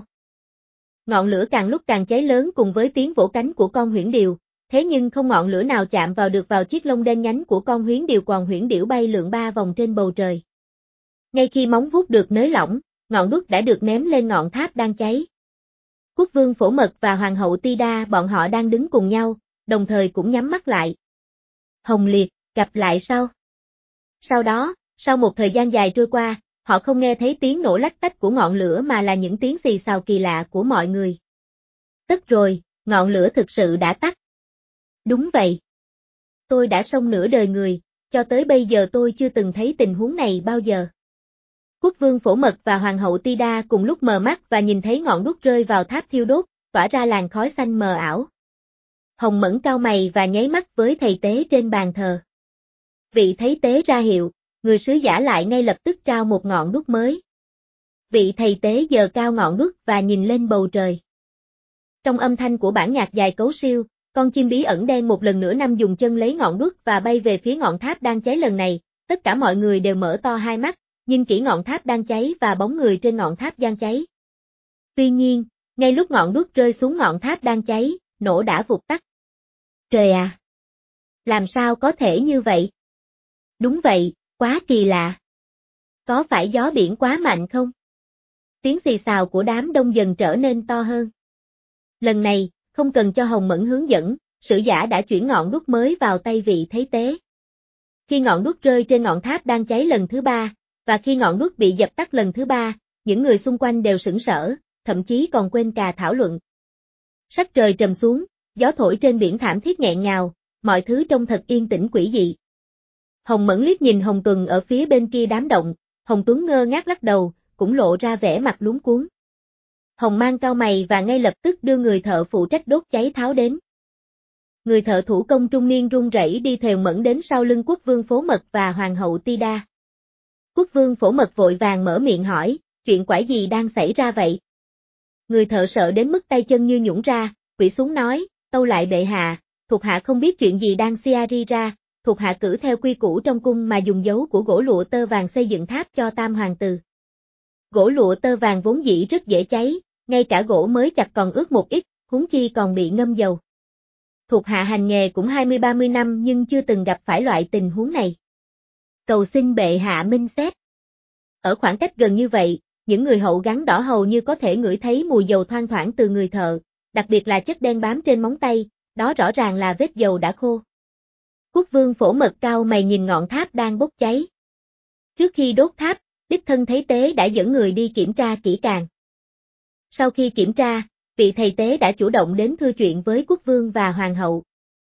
[SPEAKER 1] Ngọn lửa càng lúc càng cháy lớn cùng với tiếng vỗ cánh của con huyễn điểu, thế nhưng không ngọn lửa nào chạm vào được vào chiếc lông đen nhánh của con huyễn điểu, còn huyễn điểu bay lượn 3 vòng trên bầu trời. Ngay khi móng vuốt được nới lỏng, ngọn đuốc đã được ném lên ngọn tháp đang cháy. Quốc vương Phổ Mật và Hoàng hậu Tida bọn họ đang đứng cùng nhau, đồng thời cũng nhắm mắt lại. Hồng Liệt, gặp lại sau. Sau đó, sau một thời gian dài trôi qua, họ không nghe thấy tiếng nổ lách tách của ngọn lửa mà là những tiếng xì xào kỳ lạ của mọi người. Tất rồi, ngọn lửa thực sự đã tắt. Đúng vậy. Tôi đã sống nửa đời người, cho tới bây giờ tôi chưa từng thấy tình huống này bao giờ. Quốc vương Phổ Mật và Hoàng hậu Tida cùng lúc mở mắt và nhìn thấy ngọn đuốc rơi vào tháp thiêu đốt, tỏa ra làn khói xanh mờ ảo. Hồng Mẫn cau mày và nháy mắt với thầy tế trên bàn thờ. Vị thấy tế ra hiệu, người sứ giả lại ngay lập tức trao một ngọn đuốc mới. Vị thầy tế giơ cao ngọn đuốc và nhìn lên bầu trời. Trong âm thanh của bản nhạc dài cấu siêu, con chim bí ẩn đen một lần nữa nằm dùng chân lấy ngọn đuốc và bay về phía ngọn tháp đang cháy lần này, tất cả mọi người đều mở to hai mắt, nhìn kỹ ngọn tháp đang cháy và bóng người trên ngọn tháp đang cháy. Tuy nhiên, ngay lúc ngọn đuốc rơi xuống ngọn tháp đang cháy, nổ đã vụt tắt. Trời à! Làm sao có thể như vậy? Đúng vậy, quá kỳ lạ. Có phải gió biển quá mạnh không? Tiếng xì xào của đám đông dần trở nên to hơn. Lần này, không cần cho Hồng Mẫn hướng dẫn, sử giả đã chuyển ngọn đuốc mới vào tay vị thấy tế. Khi ngọn đuốc rơi trên ngọn tháp đang cháy lần thứ 3, và khi ngọn đuốc bị dập tắt lần thứ 3, những người xung quanh đều sửng sỡ, thậm chí còn quên cả thảo luận. Sắc trời trầm xuống, gió thổi trên biển thảm thiết nghẹn ngào, mọi thứ trông thật yên tĩnh quỷ dị. Hồng Mẫn liếc nhìn Hồng Tuần ở phía bên kia đám động, Hồng Tuấn ngơ ngác lắc đầu, cũng lộ ra vẻ mặt luống cuống. Hồng Mang cau mày và ngay lập tức đưa người thợ phụ trách đốt cháy tháo đến. Người thợ thủ công trung niên run rẩy đi thều mẫn đến sau lưng quốc vương Phổ Mật và Hoàng hậu Tida. Quốc vương Phổ Mật vội vàng mở miệng hỏi, chuyện quái gì đang xảy ra vậy? Người thợ sợ đến mức tay chân như nhũn ra, quỳ xuống nói, tâu lại bệ hạ, thuộc hạ không biết chuyện gì đang xảy ra, thuộc hạ cử theo quy củ trong cung mà dùng dấu của gỗ lụa tơ vàng xây dựng tháp cho tam hoàng tử. Gỗ lụa tơ vàng vốn dĩ rất dễ cháy, ngay cả gỗ mới chặt còn ướt một ít, huống chi còn bị ngâm dầu. Thuộc hạ hành nghề cũng 20-30 năm nhưng chưa từng gặp phải loại tình huống này. Cầu xin bệ hạ minh xét. Ở khoảng cách gần như vậy, những người hậu gắn đỏ hầu như có thể ngửi thấy mùi dầu thoang thoảng từ người thợ, đặc biệt là chất đen bám trên móng tay, đó rõ ràng là vết dầu đã khô. Quốc vương Phổ Mật cau mày nhìn ngọn tháp đang bốc cháy. Trước khi đốt tháp, đích thân thấy tế đã dẫn người đi kiểm tra kỹ càng. Sau khi kiểm tra, vị thầy tế đã chủ động đến thưa chuyện với quốc vương và hoàng hậu.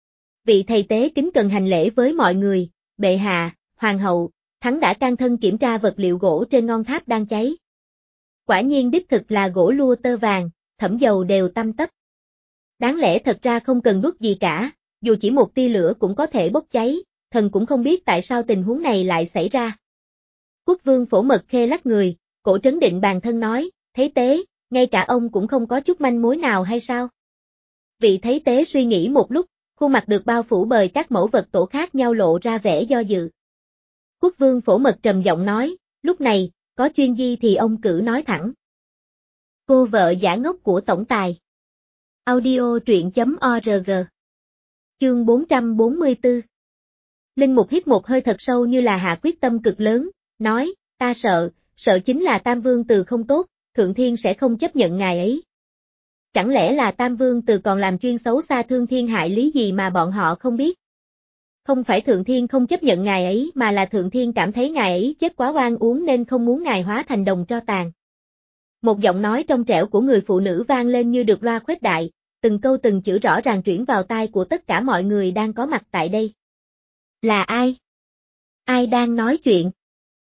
[SPEAKER 1] Vị thầy tế kính cẩn hành lễ với mọi người, bệ hạ, hoàng hậu, hắn đã can thân kiểm tra vật liệu gỗ trên ngọn tháp đang cháy. Quả nhiên đích thực là gỗ lua tơ vàng, thẩm dầu đều tăm tắp. Đáng lẽ thật ra không cần đốt gì cả, dù chỉ một tia lửa cũng có thể bốc cháy, thần cũng không biết tại sao tình huống này lại xảy ra. Quốc vương Phổ Mật Khê lắc người, cổ trấn định bàn thân nói, Thấy Tế, ngay cả ông cũng không có chút manh mối nào hay sao? Vị Thấy Tế suy nghĩ một lúc, khuôn mặt được bao phủ bởi các mẫu vật tổ khác nhau lộ ra vẻ do dự. Quốc vương Phổ Mật trầm giọng nói, lúc này, có chuyên di thì ông cứ nói thẳng. Cô vợ giả ngốc của tổng tài. Audio truyện.org. Chương 444. Linh Mục hít một hơi thật sâu như là hạ quyết tâm cực lớn, nói, ta sợ chính là Tam Vương Từ không tốt, Thượng Thiên sẽ không chấp nhận ngài ấy. Chẳng lẽ là Tam Vương Từ còn làm chuyên xấu xa thương thiên hại lý gì mà bọn họ không biết? Không phải Thượng Thiên không chấp nhận ngài ấy mà là Thượng Thiên cảm thấy ngài ấy chết quá oan uổng nên không muốn ngài hóa thành đồng tro tàn. Một giọng nói trong trẻo của người phụ nữ vang lên như được loa khuếch đại, từng câu từng chữ rõ ràng chuyển vào tai của tất cả mọi người đang có mặt tại đây. Là ai? Ai đang nói chuyện?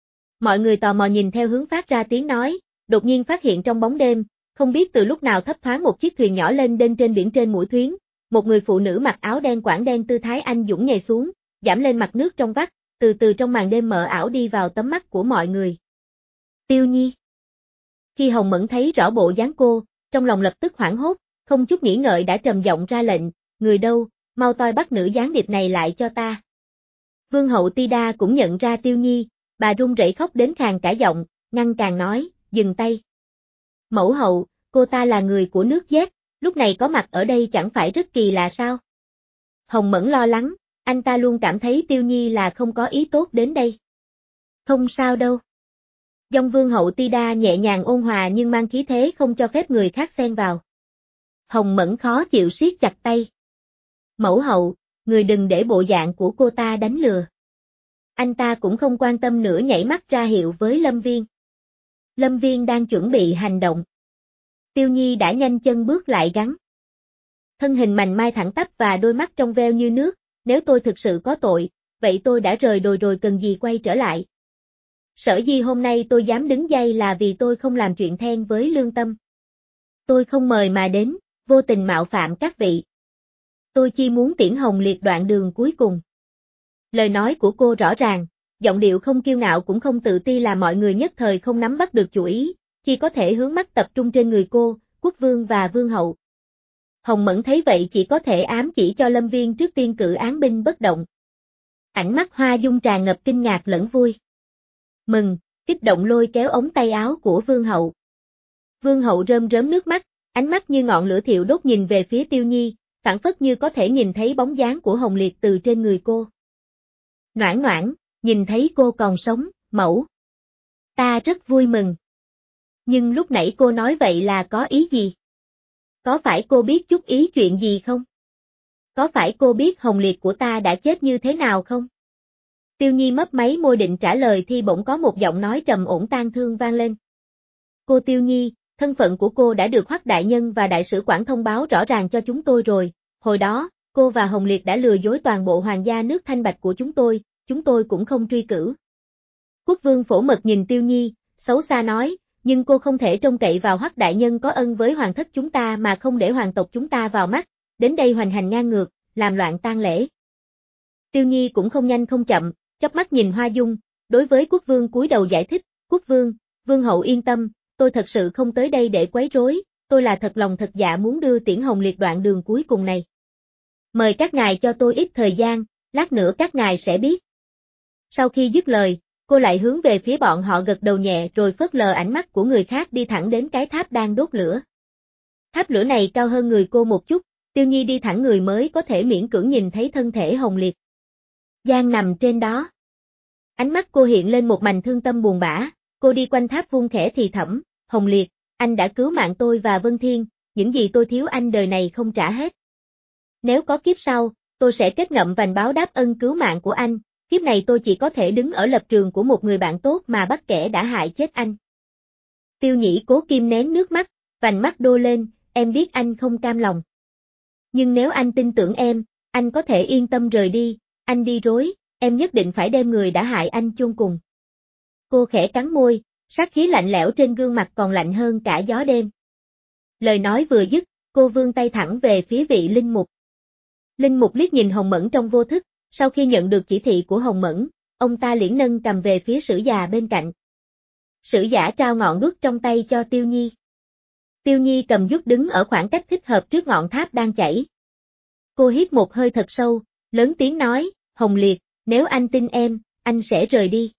[SPEAKER 1] Mọi người tò mò nhìn theo hướng phát ra tiếng nói, đột nhiên phát hiện trong bóng đêm, không biết từ lúc nào thấp thoáng một chiếc thuyền nhỏ lên đên trên biển trên mũi thuyền, một người phụ nữ mặc áo đen quảng đen tư thái anh dũng nhảy xuống, giảm lên mặt nước trong vắt, từ từ trong màn đêm mờ ảo đi vào tấm mắt của mọi người. Tiêu Nhi. Khi Hồng Mẫn thấy rõ bộ dáng cô, trong lòng lập tức hoảng hốt, không chút nghĩ ngợi đã trầm giọng ra lệnh, người đâu, mau toi bắt nữ gián điệp này lại cho ta. Vương hậu Tida cũng nhận ra Tiêu Nhi, bà run rẩy khóc đến khàn cả giọng, ngăn càn nói, dừng tay. Mẫu hậu, cô ta là người của nước Z, lúc này có mặt ở đây chẳng phải rất kỳ lạ sao? Hồng Mẫn lo lắng, anh ta luôn cảm thấy Tiêu Nhi là không có ý tốt đến đây. Không sao đâu. Dòng Vương hậu Tida nhẹ nhàng ôn hòa nhưng mang khí thế không cho phép người khác xen vào. Hồng Mẫn khó chịu siết chặt tay. Mẫu hậu, người đừng để bộ dạng của cô ta đánh lừa. Anh ta cũng không quan tâm nữa nhảy mắt ra hiệu với Lâm Viên. Lâm Viên đang chuẩn bị hành động. Tiêu Nhi đã nhanh chân bước lại gắn. Thân hình mảnh mai thẳng tắp và đôi mắt trong veo như nước, nếu tôi thực sự có tội, vậy tôi đã rời đồi rồi cần gì quay trở lại. Sở dĩ hôm nay tôi dám đứng dây là vì tôi không làm chuyện then với lương tâm. Tôi không mời mà đến, vô tình mạo phạm các vị. Tôi chỉ muốn tiễn Hồng Liệt đoạn đường cuối cùng. Lời nói của cô rõ ràng, giọng điệu không kiêu ngạo cũng không tự ti là mọi người nhất thời không nắm bắt được chủ ý, chỉ có thể hướng mắt tập trung trên người cô, quốc vương và vương hậu. Hồng Mẫn thấy vậy chỉ có thể ám chỉ cho Lâm Viên trước tiên cử án binh bất động. Ánh mắt Hoa Dung tràn ngập kinh ngạc lẫn vui. Mừng, kích động lôi kéo ống tay áo của vương hậu. Vương hậu rơm rớm nước mắt, ánh mắt như ngọn lửa thiêu đốt nhìn về phía Tiêu Nhi, phảng phất như có thể nhìn thấy bóng dáng của Hồng Liệt từ trên người cô. Noãn noãn, nhìn thấy cô còn sống, mẫu. Ta rất vui mừng. Nhưng lúc nãy cô nói vậy là có ý gì? Có phải cô biết chút ý chuyện gì không? Có phải cô biết Hồng Liệt của ta đã chết như thế nào không? Tiêu Nhi mấp máy môi định trả lời thì bỗng có một giọng nói trầm ổn tang thương vang lên. Cô Tiêu Nhi, thân phận của cô đã được Hoắc đại nhân và đại sứ quản thông báo rõ ràng cho chúng tôi rồi, hồi đó, cô và Hồng Liệt đã lừa dối toàn bộ hoàng gia nước Thanh Bạch của chúng tôi cũng không truy cử. Quốc vương Phổ Mật nhìn Tiêu Nhi, xấu xa nói, nhưng cô không thể trông cậy vào Hoắc đại nhân có ân với hoàng thất chúng ta mà không để hoàng tộc chúng ta vào mắt, đến đây hoành hành ngang ngược, làm loạn tang lễ. Tiêu Nhi cũng không nhanh không chậm, chớp mắt nhìn Hoa Dung, đối với quốc vương cúi đầu giải thích, quốc vương, vương hậu yên tâm, tôi thật sự không tới đây để quấy rối, tôi là thật lòng thật dạ muốn đưa tiễn Hồng Liệt đoạn đường cuối cùng này. Mời các ngài cho tôi ít thời gian, lát nữa các ngài sẽ biết. Sau khi dứt lời, cô lại hướng về phía bọn họ gật đầu nhẹ rồi phớt lờ ánh mắt của người khác đi thẳng đến cái tháp đang đốt lửa. Tháp lửa này cao hơn người cô một chút, Tiêu Nhi đi thẳng người mới có thể miễn cưỡng nhìn thấy thân thể Hồng Liệt. Giang nằm trên đó. Ánh mắt cô hiện lên một mảnh thương tâm buồn bã, cô đi quanh tháp vung khẽ thì thầm, Hồng Liệt, anh đã cứu mạng tôi và Vân Thiên, những gì tôi thiếu anh đời này không trả hết. Nếu có kiếp sau, tôi sẽ kết ngậm vành báo đáp ân cứu mạng của anh, kiếp này tôi chỉ có thể đứng ở lập trường của một người bạn tốt mà bắt kẻ đã hại chết anh. Tiêu Nhĩ cố kim nén nước mắt, vành mắt đô lên, em biết anh không cam lòng. Nhưng nếu anh tin tưởng em, anh có thể yên tâm rời đi, anh đi rối, em nhất định phải đem người đã hại anh chôn cùng. Cô khẽ cắn môi, Sát khí lạnh lẽo trên gương mặt còn lạnh hơn cả gió đêm. Lời nói vừa dứt, cô vươn tay thẳng về phía vị linh mục. Linh mục liếc nhìn Hồng Mẫn trong vô thức, sau khi nhận được chỉ thị của Hồng Mẫn, ông ta liền nâng cầm về phía sử già bên cạnh. Sử giả trao ngọn đuốc trong tay cho Tiêu Nhi. Tiêu Nhi cầm đuốc đứng ở khoảng cách thích hợp trước ngọn tháp đang chảy. Cô hít một hơi thật sâu, lớn tiếng nói, Hồng Liệt, nếu anh tin em, anh sẽ rời đi.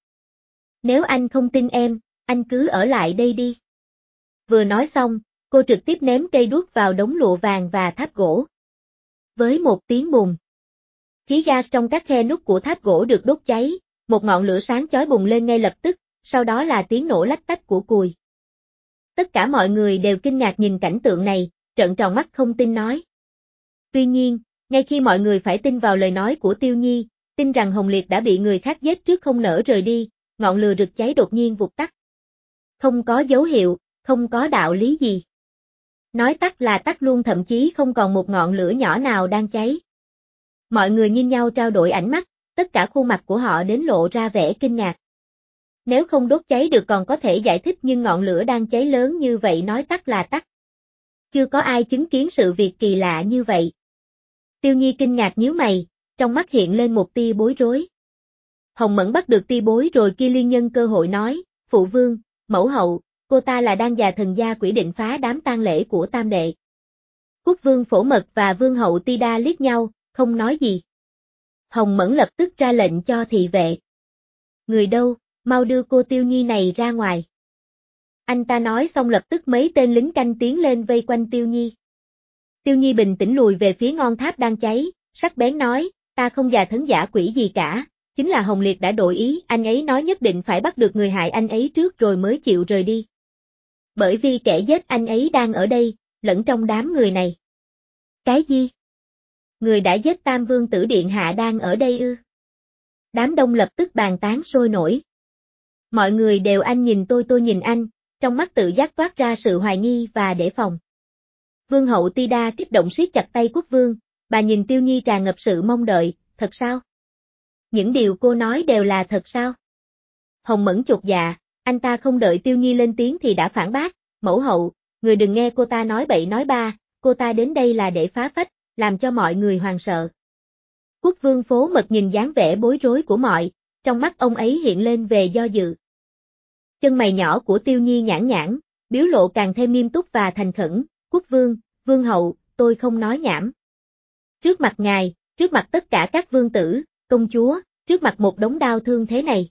[SPEAKER 1] Nếu anh không tin em, anh cứ ở lại đây đi. Vừa nói xong, cô trực tiếp ném cây đuốc vào đống lụa vàng và tháp gỗ. Với một tiếng bùng, khí gas trong các khe nút của tháp gỗ được đốt cháy, một ngọn lửa sáng chói bùng lên ngay lập tức, sau đó là tiếng nổ lách tách của cùi. Tất cả mọi người đều kinh ngạc nhìn cảnh tượng này, trợn tròn mắt không tin nói. Tuy nhiên, ngay khi mọi người phải tin vào lời nói của Tiêu Nhi, tin rằng Hồng Liệt đã bị người khác giết trước không nỡ rời đi, ngọn lửa rực cháy đột nhiên vụt tắt. Không có dấu hiệu, không có đạo lý gì. Nói tắt là tắt luôn, thậm chí không còn một ngọn lửa nhỏ nào đang cháy. Mọi người nhìn nhau trao đổi ánh mắt, tất cả khuôn mặt của họ đến lộ ra vẻ kinh ngạc. Nếu không đốt cháy được còn có thể giải thích, nhưng ngọn lửa đang cháy lớn như vậy nói tắt là tắt. Chưa có ai chứng kiến sự việc kỳ lạ như vậy. Tiêu Nhi kinh ngạc nhíu mày, trong mắt hiện lên một tia bối rối. Hồng Mẫn bắt được tia bối rồi kia liền nhân cơ hội nói, phụ vương, mẫu hậu, cô ta là đan già thần gia quỷ định phá đám tang lễ của tam đệ. Quốc vương Phổ Mật và vương hậu Ti Đa liếc nhau, không nói gì. Hồng Mẫn lập tức ra lệnh cho thị vệ. Người đâu, mau đưa cô Tiêu Nhi này ra ngoài. Anh ta nói xong lập tức mấy tên lính canh tiến lên vây quanh Tiêu Nhi. Tiêu Nhi bình tĩnh lùi về phía ngọn tháp đang cháy, sắc bén nói, ta không già thấn giả quỷ gì cả, chính là Hồng Liệt đã đổi ý, anh ấy nói nhất định phải bắt được người hại anh ấy trước rồi mới chịu rời đi. Bởi vì kẻ giết anh ấy đang ở đây, lẫn trong đám người này. Cái gì? Người đã giết Tam Vương Tử Điện Hạ đang ở đây ư? Đám đông lập tức bàn tán sôi nổi. Mọi người đều anh nhìn tôi nhìn anh, trong mắt tự giác toát ra sự hoài nghi và đề phòng. Vương hậu Ti Đa kích động siết chặt tay quốc vương, bà nhìn Tiêu Nhi tràn ngập sự mong đợi, thật sao? Những điều cô nói đều là thật sao? Hồng Mẫn chột dạ, anh ta không đợi Tiêu Nhi lên tiếng thì đã phản bác, mẫu hậu, người đừng nghe cô ta nói bậy nói ba, cô ta đến đây là để phá phách, làm cho mọi người hoảng sợ. Quốc vương Phố Mật nhìn dáng vẻ bối rối của mọi, trong mắt ông ấy hiện lên về do dự. Chân mày nhỏ của Tiêu Nhi nhãn nhãn, biểu lộ càng thêm nghiêm túc và thành khẩn, quốc vương, vương hậu, tôi không nói nhảm. Trước mặt ngài, trước mặt tất cả các vương tử, công chúa, trước mặt một đống đau thương thế này.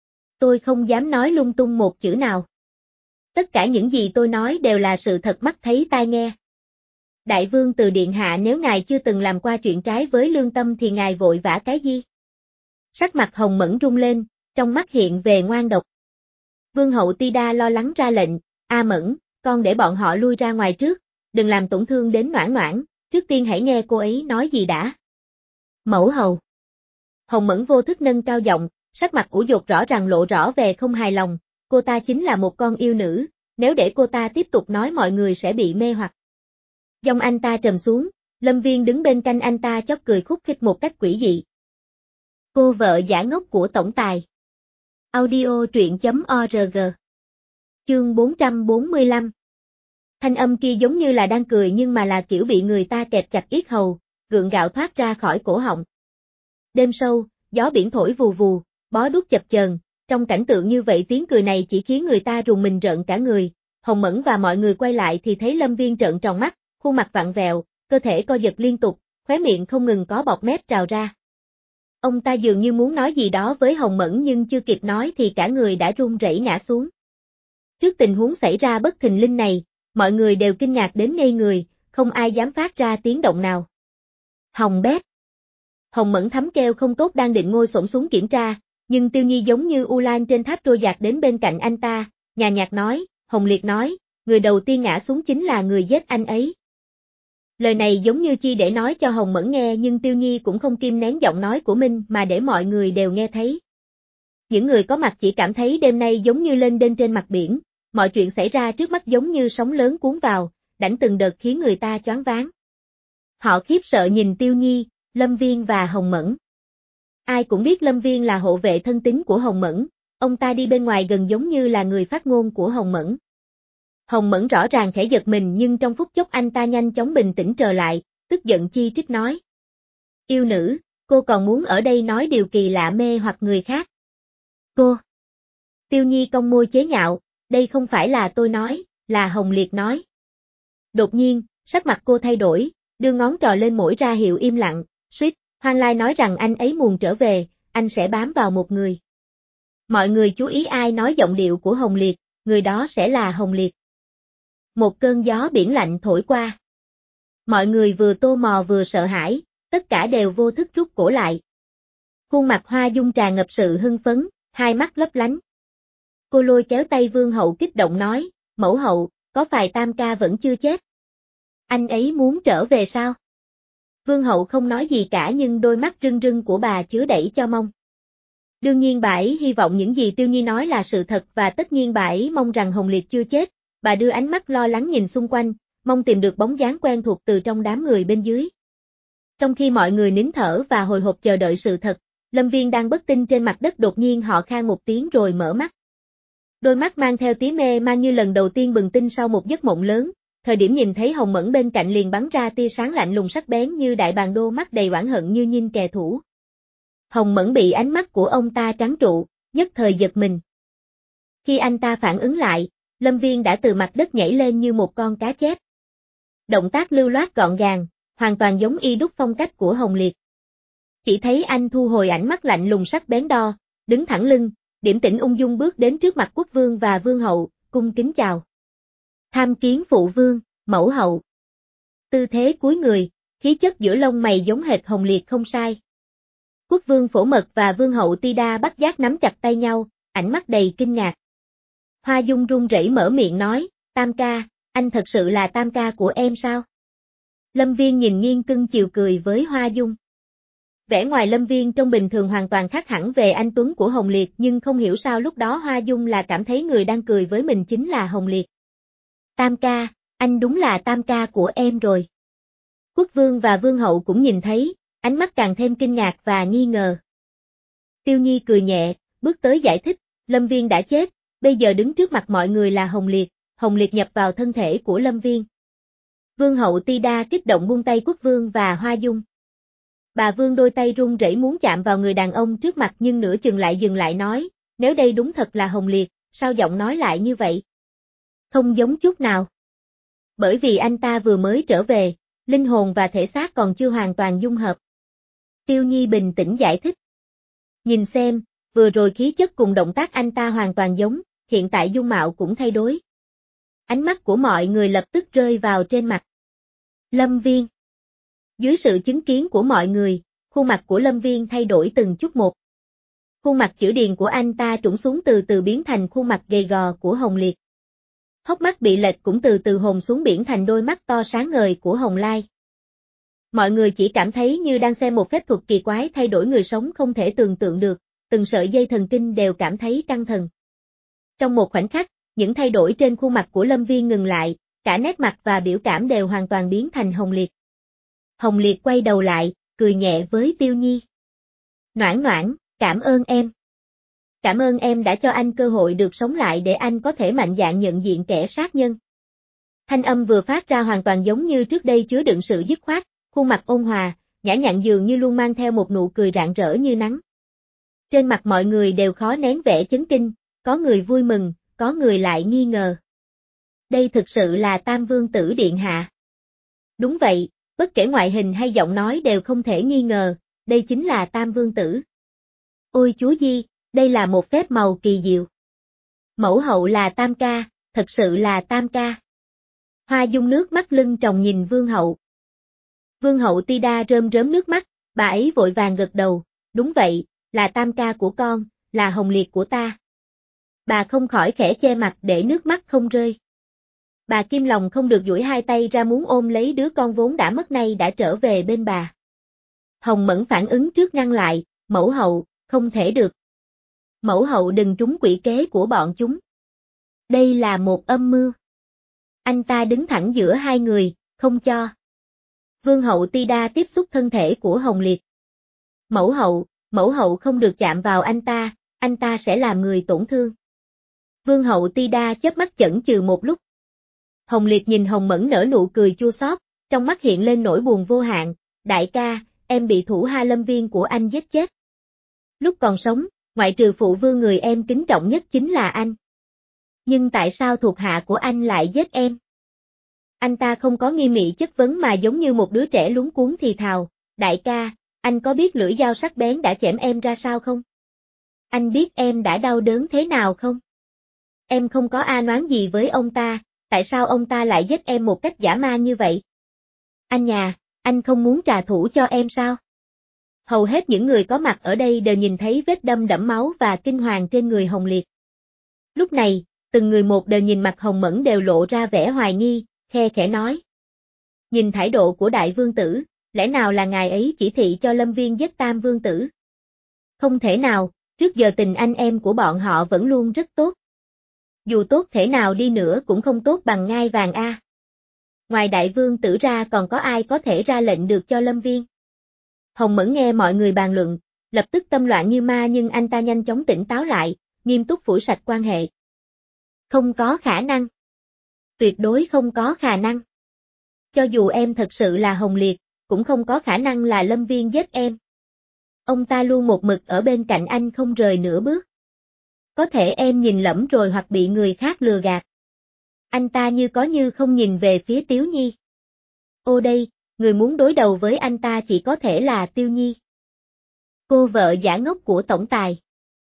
[SPEAKER 1] Tôi không dám nói lung tung một chữ nào. Tất cả những gì tôi nói đều là sự thật, mắt thấy tai nghe. Đại vương từ điện hạ, nếu ngài chưa từng làm qua chuyện trái với lương tâm thì ngài vội vã cái gì? Sắc mặt Hồng Mẫn rung lên, trong mắt hiện về ngoan độc. Vương hậu Ti Đa lo lắng ra lệnh, A Mẫn, con để bọn họ lui ra ngoài trước, đừng làm tổn thương đến Noãn Noãn, trước tiên hãy nghe cô ấy nói gì đã. Mẫu hầu. Hồng Mẫn vô thức nâng cao giọng, sắc mặt ủ dột rõ ràng lộ rõ về không hài lòng, cô ta chính là một con yêu nữ, nếu để cô ta tiếp tục nói mọi người sẽ bị mê hoặc. Giọng anh ta trầm xuống, Lâm Viên đứng bên cạnh anh ta chót cười khúc khích một cách quỷ dị. Cô vợ giả ngốc của tổng tài. Audio truyện.org. Chương 445. Thanh âm kia giống như là đang cười nhưng mà là kiểu bị người ta kẹp chặt yết hầu, gượng gạo thoát ra khỏi cổ họng. Đêm sâu, gió biển thổi vù vù, bó đuốc chập chờn, trong cảnh tượng như vậy tiếng cười này chỉ khiến người ta rùng mình rợn cả người. Hồng Mẫn và mọi người quay lại thì thấy Lâm Viên trợn tròn mắt, khuôn mặt vặn vẹo, cơ thể co giật liên tục, khóe miệng không ngừng có bọt mép trào ra. Ông ta dường như muốn nói gì đó với Hồng Mẫn nhưng chưa kịp nói thì cả người đã run rẩy ngã xuống. Trước tình huống xảy ra bất thình lình này, mọi người đều kinh ngạc đến ngây người, không ai dám phát ra tiếng động nào. Hồng bét. Hồng Mẫn thấm kêu không tốt đang định ngồi xổm xuống kiểm tra, nhưng Tiêu Nhi giống như U Lan trên tháp trôi dạt đến bên cạnh anh ta, nhàn nhạt nói, Hồng Liệt nói, người đầu tiên ngã xuống chính là người giết anh ấy. Lời này giống như chi để nói cho Hồng Mẫn nghe nhưng Tiêu Nhi cũng không kim nén giọng nói của mình mà để mọi người đều nghe thấy. Những người có mặt chỉ cảm thấy đêm nay giống như lên đên trên mặt biển, mọi chuyện xảy ra trước mắt giống như sóng lớn cuốn vào, đánh từng đợt khiến người ta choáng váng. Họ khiếp sợ nhìn Tiêu Nhi, Lâm Viên và Hồng Mẫn. Ai cũng biết Lâm Viên là hộ vệ thân tín của Hồng Mẫn, Ông ta đi bên ngoài gần giống như là người phát ngôn của Hồng Mẫn. Hồng Mẫn rõ ràng khẽ giật mình nhưng trong phút chốc anh ta nhanh chóng bình tĩnh trở lại, tức giận chi trích nói. Yêu nữ, cô còn muốn ở đây nói điều kỳ lạ mê hoặc người khác. Cô. Tiêu Nhi cong môi chế nhạo, đây không phải là tôi nói, là Hồng Liệt nói. Đột nhiên, sắc mặt cô thay đổi, đưa ngón trò lên mũi ra hiệu im lặng, suýt, Hoang Lai nói rằng anh ấy muốn trở về, anh sẽ bám vào một người. Mọi người chú ý ai nói giọng điệu của Hồng Liệt, người đó sẽ là Hồng Liệt. Một cơn gió biển lạnh thổi qua. Mọi người vừa tô mò vừa sợ hãi, tất cả đều vô thức rút cổ lại. Khuôn mặt Hoa Dung tràn ngập sự hưng phấn, hai mắt lấp lánh. Cô lôi kéo tay Vương Hậu kích động nói, mẫu hậu, có phải Tam ca vẫn chưa chết? Anh ấy muốn trở về sao? Vương Hậu không nói gì cả nhưng đôi mắt rưng rưng của bà chứa đầy cho mong. Đương nhiên bà ấy hy vọng những gì Tiêu Nhi nói là sự thật và tất nhiên bà ấy mong rằng Hồng Liệt chưa chết. Bà đưa ánh mắt lo lắng nhìn xung quanh, mong tìm được bóng dáng quen thuộc từ trong đám người bên dưới. Trong khi mọi người nín thở và hồi hộp chờ đợi sự thật, Lâm Viên đang bất tinh trên mặt đất đột nhiên họ khan một tiếng rồi mở mắt. Đôi mắt mang theo tí mê man như lần đầu tiên bừng tinh sau một giấc mộng lớn, thời điểm nhìn thấy Hồng Mẫn bên cạnh liền bắn ra tia sáng lạnh lùng sắc bén như đại bàng đô mắt đầy oán hận như nhìn kẻ thù. Hồng Mẫn bị ánh mắt của ông ta trắng trụ, nhất thời giật mình. Khi anh ta phản ứng lại, Lâm Viên đã từ mặt đất nhảy lên như một con cá chép. Động tác lưu loát gọn gàng, hoàn toàn giống y đúc phong cách của Hồng Liệt. Chỉ thấy anh thu hồi ánh mắt lạnh lùng sắc bén đo, đứng thẳng lưng, điềm tĩnh ung dung bước đến trước mặt quốc vương và vương hậu, cung kính chào. Tham kiến phụ vương, mẫu hậu. Tư thế cúi người, khí chất giữa lông mày giống hệt Hồng Liệt không sai. Quốc vương Phổ Mật và vương hậu Ti Đa bắt giác nắm chặt tay nhau, ánh mắt đầy kinh ngạc. Hoa Dung run rẩy mở miệng nói, Tam ca, anh thật sự là Tam ca của em sao? Lâm Viên nhìn nghiêng cưng chiều cười với Hoa Dung. Vẻ ngoài Lâm Viên trong bình thường hoàn toàn khác hẳn về anh tuấn của Hồng Liệt nhưng không hiểu sao lúc đó Hoa Dung là cảm thấy người đang cười với mình chính là Hồng Liệt. Tam ca, anh đúng là Tam ca của em rồi. Quốc vương và vương hậu cũng nhìn thấy, ánh mắt càng thêm kinh ngạc và nghi ngờ. Tiêu Nhi cười nhẹ, bước tới giải thích, Lâm Viên đã chết, bây giờ đứng trước mặt mọi người là Hồng Liệt nhập vào thân thể của Lâm Viên. Vương hậu Ti Đa kích động buông tay quốc vương và Hoa Dung. Bà vương đôi tay run rẩy muốn chạm vào người đàn ông trước mặt nhưng nửa chừng lại dừng lại nói, nếu đây đúng thật là Hồng Liệt, sao giọng nói lại như vậy? Không giống chút nào. Bởi vì anh ta vừa mới trở về, linh hồn và thể xác còn chưa hoàn toàn dung hợp. Tiêu Nhi bình tĩnh giải thích. Nhìn xem, vừa rồi khí chất cùng động tác anh ta hoàn toàn giống, hiện tại dung mạo cũng thay đổi. Ánh mắt của mọi người lập tức rơi vào trên mặt Lâm Viên. Dưới sự chứng kiến của mọi người, khuôn mặt của Lâm Viên thay đổi từng chút một. Khuôn mặt chữ điền của anh ta trũng xuống từ từ biến thành khuôn mặt gầy gò của Hồng Liệt. Hốc mắt bị lệch cũng từ từ hồn xuống biển thành đôi mắt to sáng ngời của Hồng Lai. Mọi người chỉ cảm thấy như đang xem một phép thuật kỳ quái thay đổi người sống không thể tưởng tượng được, từng sợi dây thần kinh đều cảm thấy căng thần. Trong một khoảnh khắc, những thay đổi trên khuôn mặt của Lâm Viên ngừng lại, cả nét mặt và biểu cảm đều hoàn toàn biến thành Hồng Liệt. Hồng Liệt quay đầu lại, cười nhẹ với Tiêu Nhi. Noãn noãn, cảm ơn em. Cảm ơn em đã cho anh cơ hội được sống lại để anh có thể mạnh dạn nhận diện kẻ sát nhân. Thanh âm vừa phát ra hoàn toàn giống như trước đây chứa đựng sự dứt khoát, khuôn mặt ôn hòa, nhã nhặn dường như luôn mang theo một nụ cười rạng rỡ như nắng. Trên mặt mọi người đều khó nén vẻ chấn kinh, có người vui mừng, có người lại nghi ngờ. Đây thực sự là Tam Vương Tử Điện Hạ. Đúng vậy, bất kể ngoại hình hay giọng nói đều không thể nghi ngờ, đây chính là Tam Vương Tử. Ôi Chúa Di, đây là một phép màu kỳ diệu. Mẫu hậu là Tam ca, thật sự là Tam ca. Hoa Dung nước mắt lưng tròng nhìn Vương hậu. Vương hậu Ti Đa rơm rớm nước mắt, bà ấy vội vàng gật đầu, đúng vậy, là Tam ca của con, là Hồng Liệt của ta. Bà không khỏi khẽ che mặt để nước mắt không rơi. Bà Kim Lòng không được duỗi hai tay ra muốn ôm lấy đứa con vốn đã mất nay đã trở về bên bà. Hồng Mẫn phản ứng trước ngăn lại, mẫu hậu, không thể được. Mẫu hậu đừng trúng quỷ kế của bọn chúng. Đây là một âm mưu. Anh ta đứng thẳng giữa hai người, không cho. Vương hậu Ti Đa tiếp xúc thân thể của Hồng Liệt. Mẫu hậu không được chạm vào anh ta, anh ta sẽ làm người tổn thương. Vương hậu Ti Đa chớp mắt chần chừ một lúc. Hồng Liệt nhìn Hồng Mẫn nở nụ cười chua xót, trong mắt hiện lên nỗi buồn vô hạn, đại ca, em bị thủ hạ lâm viên của anh giết chết. Lúc còn sống, ngoại trừ phụ vương người em kính trọng nhất chính là anh. Nhưng tại sao thuộc hạ của anh lại giết em? Anh ta không có nghi mị chất vấn mà giống như một đứa trẻ luống cuống thì thào, đại ca, anh có biết lưỡi dao sắc bén đã chém em ra sao không? Anh biết em đã đau đớn thế nào không? Em không có oán oán gì với ông ta, tại sao ông ta lại giết em một cách dã man như vậy? Anh không muốn trả thù cho em sao? Hầu hết những người có mặt ở đây đều nhìn thấy vết đâm đẫm máu và kinh hoàng trên người Hồng Liệt. Lúc này, từng người một đều nhìn mặt Hồng Mẫn đều lộ ra vẻ hoài nghi, khe khẽ nói. Nhìn thái độ của đại vương tử, lẽ nào là ngài ấy chỉ thị cho Lâm Viên giết tam vương tử? Không thể nào, trước giờ tình anh em của bọn họ vẫn luôn rất tốt. Dù tốt thể nào đi nữa cũng không tốt bằng ngai vàng a. Ngoài đại vương tử ra còn có ai có thể ra lệnh được cho Lâm Viên? Hồng Mẫn nghe mọi người bàn luận, lập tức tâm loạn như ma nhưng anh ta nhanh chóng tỉnh táo lại, nghiêm túc phủi sạch quan hệ. Không có khả năng. Tuyệt đối không có khả năng. Cho dù em thật sự là Hồng Liệt, cũng không có khả năng là Lâm Viên giết em. Ông ta luôn một mực ở bên cạnh anh không rời nửa bước. Có thể em nhìn lầm rồi hoặc bị người khác lừa gạt. Anh ta như có như không nhìn về phía Tiếu Nhi. Ô đây, người muốn đối đầu với anh ta chỉ có thể là Tiêu Nhi. Cô vợ giả ngốc của tổng tài.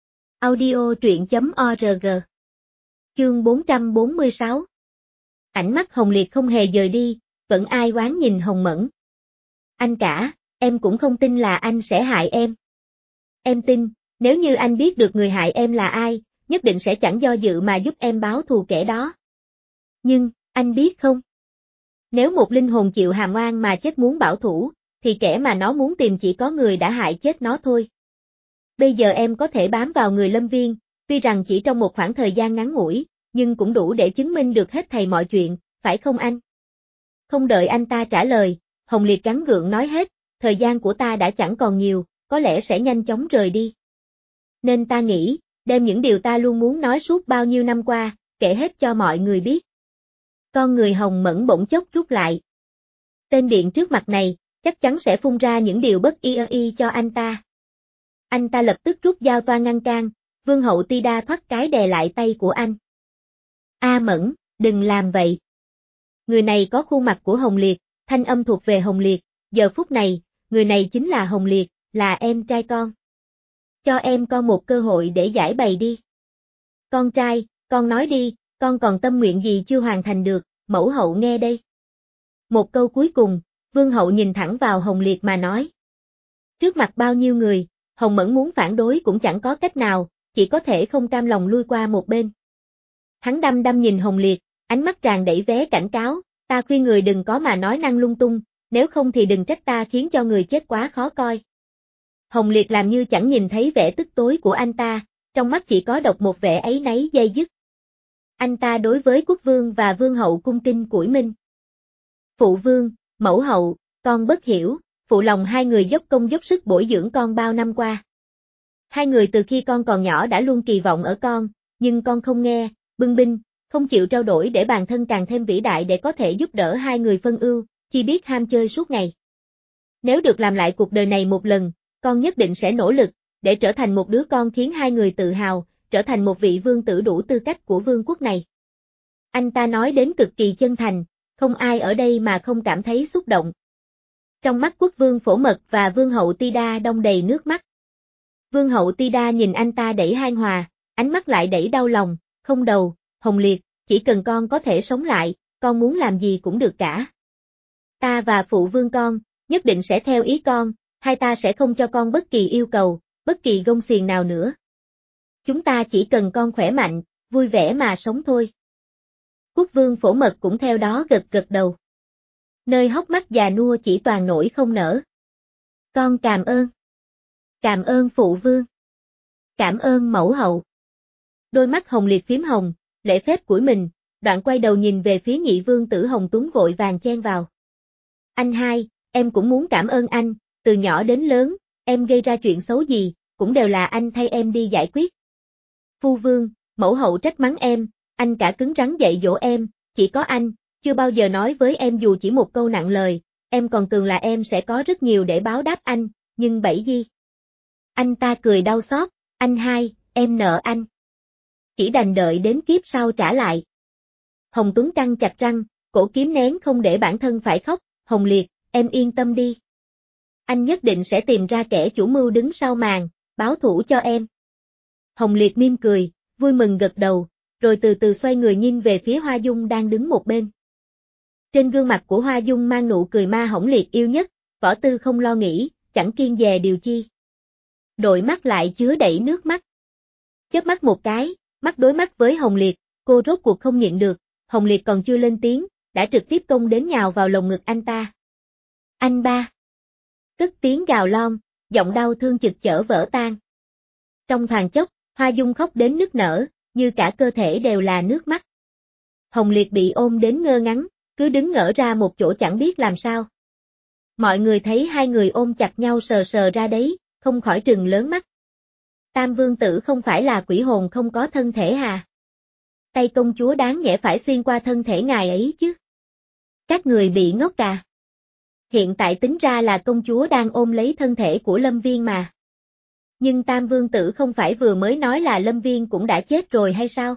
[SPEAKER 1] Audio truyện.org. Chương 446. Ánh mắt Hồng Liệt không hề dời đi, vẫn ai oán nhìn Hồng Mẫn. Anh cả, em cũng không tin là anh sẽ hại em. Em tin, nếu như anh biết được người hại em là ai, nhất định sẽ chẳng do dự mà giúp em báo thù kẻ đó. Nhưng, anh biết không? Nếu một linh hồn chịu hàm oan mà chết muốn bảo thủ, thì kẻ mà nó muốn tìm chỉ có người đã hại chết nó thôi. Bây giờ em có thể bám vào người Lâm Viên, tuy rằng chỉ trong một khoảng thời gian ngắn ngủi, nhưng cũng đủ để chứng minh được hết thảy mọi chuyện, phải không anh? Không đợi anh ta trả lời, Hồng Liệt gắng gượng nói hết, thời gian của ta đã chẳng còn nhiều, có lẽ sẽ nhanh chóng rời đi. Nên ta nghĩ, đem những điều ta luôn muốn nói suốt bao nhiêu năm qua, kể hết cho mọi người biết. Con người Hồng Mẫn bỗng chốc rút lại. Tên điện trước mặt này, chắc chắn sẽ phun ra những điều bất y cho anh ta. Anh ta lập tức rút dao toa ngăn can, Vương hậu Ti Đa thoát cái đè lại tay của anh. A Mẫn, đừng làm vậy. Người này có khuôn mặt của Hồng Liệt, thanh âm thuộc về Hồng Liệt, giờ phút này, người này chính là Hồng Liệt, là em trai con. Cho em con một cơ hội để giải bày đi. Con trai, con nói đi, con còn tâm nguyện gì chưa hoàn thành được, mẫu hậu nghe đây. Một câu cuối cùng, Vương hậu nhìn thẳng vào Hồng Liệt mà nói. Trước mặt bao nhiêu người, Hồng Mẫn muốn phản đối cũng chẳng có cách nào, chỉ có thể không cam lòng lui qua một bên. Hắn đăm đăm nhìn Hồng Liệt, ánh mắt tràn đầy vé cảnh cáo, ta khuyên người đừng có mà nói năng lung tung, nếu không thì đừng trách ta khiến cho người chết quá khó coi. Hồng Liệt làm như chẳng nhìn thấy vẻ tức tối của anh ta, trong mắt chỉ có độc một vẻ áy náy dây dứt. Anh ta đối với quốc vương và vương hậu cung kính cúi mình. Phụ vương, mẫu hậu, con bất hiểu, phụ lòng hai người dốc công dốc sức bồi dưỡng con bao năm qua. Hai người từ khi con còn nhỏ đã luôn kỳ vọng ở con, nhưng con không nghe, bưng binh, không chịu trao đổi để bản thân càng thêm vĩ đại để có thể giúp đỡ hai người phân ưu, chỉ biết ham chơi suốt ngày. Nếu được làm lại cuộc đời này một lần, con nhất định sẽ nỗ lực, để trở thành một đứa con khiến hai người tự hào, trở thành một vị vương tử đủ tư cách của vương quốc này. Anh ta nói đến cực kỳ chân thành, không ai ở đây mà không cảm thấy xúc động. Trong mắt quốc vương Phổ Mật và vương hậu Ti Đa đong đầy nước mắt. Vương hậu Ti Đa nhìn anh ta đẩy han hòa, ánh mắt lại đẩy đau lòng, không đầu, Hồng Liệt, chỉ cần con có thể sống lại, con muốn làm gì cũng được cả. Ta và phụ vương con, nhất định sẽ theo ý con, hai ta sẽ không cho con bất kỳ yêu cầu, bất kỳ gông xiềng nào nữa. Chúng ta chỉ cần con khỏe mạnh, vui vẻ mà sống thôi. Quốc vương Phổ Mật cũng theo đó gật gật đầu. Nơi hốc mắt già nua chỉ toàn nổi không nở. Con cảm ơn. Cảm ơn phụ vương. Cảm ơn mẫu hậu. Đôi mắt Hồng Liệt phím hồng, lễ phép của mình, đoạn quay đầu nhìn về phía nhị vương tử Hồng Tuấn vội vàng chen vào. Anh hai, em cũng muốn cảm ơn anh, từ nhỏ đến lớn, em gây ra chuyện xấu gì, cũng đều là anh thay em đi giải quyết, Phu vương, mẫu hậu trách mắng em, anh cả cứng rắn dạy dỗ em, chỉ có anh, chưa bao giờ nói với em dù chỉ một câu nặng lời, em còn tưởng là em sẽ có rất nhiều để báo đáp anh, nhưng bẫy gì? Anh ta cười đau xót, anh hai, em nợ anh. Chỉ đành đợi đến kiếp sau trả lại. Hồng Tuấn căng chặt răng, cổ kiếm nén không để bản thân phải khóc, Hồng Liệt, em yên tâm đi. Anh nhất định sẽ tìm ra kẻ chủ mưu đứng sau màn, báo thủ cho em. Hồng Liệt mỉm cười, vui mừng gật đầu, rồi từ từ xoay người nhìn về phía Hoa Dung đang đứng một bên. Trên gương mặt của Hoa Dung mang nụ cười ma Hồng Liệt yêu nhất, Võ Tư không lo nghĩ, chẳng kiêng dè điều chi. Đôi mắt lại chứa đầy nước mắt. Chớp mắt một cái, mắt đối mắt với Hồng Liệt, cô rốt cuộc không nhịn được, Hồng Liệt còn chưa lên tiếng, đã trực tiếp công đến nhào vào lồng ngực anh ta. Anh ba. Cất tiếng gào lon, giọng đau thương chực chở vỡ tan. Trong thoáng chốc, Hoa Dung khóc đến nức nở, như cả cơ thể đều là nước mắt. Hồng Liệt bị ôm đến ngơ ngắn, cứ đứng ngỡ ra một chỗ chẳng biết làm sao. Mọi người thấy hai người ôm chặt nhau sờ sờ ra đấy, không khỏi trừng lớn mắt. Tam vương tử không phải là quỷ hồn không có thân thể à? Tay công chúa đáng nhẽ phải xuyên qua thân thể ngài ấy chứ. Các người bị ngốc à? Hiện tại tính ra là công chúa đang ôm lấy thân thể của Lâm Viên mà. Nhưng Tam vương tử không phải vừa mới nói là Lâm Viên cũng đã chết rồi hay sao?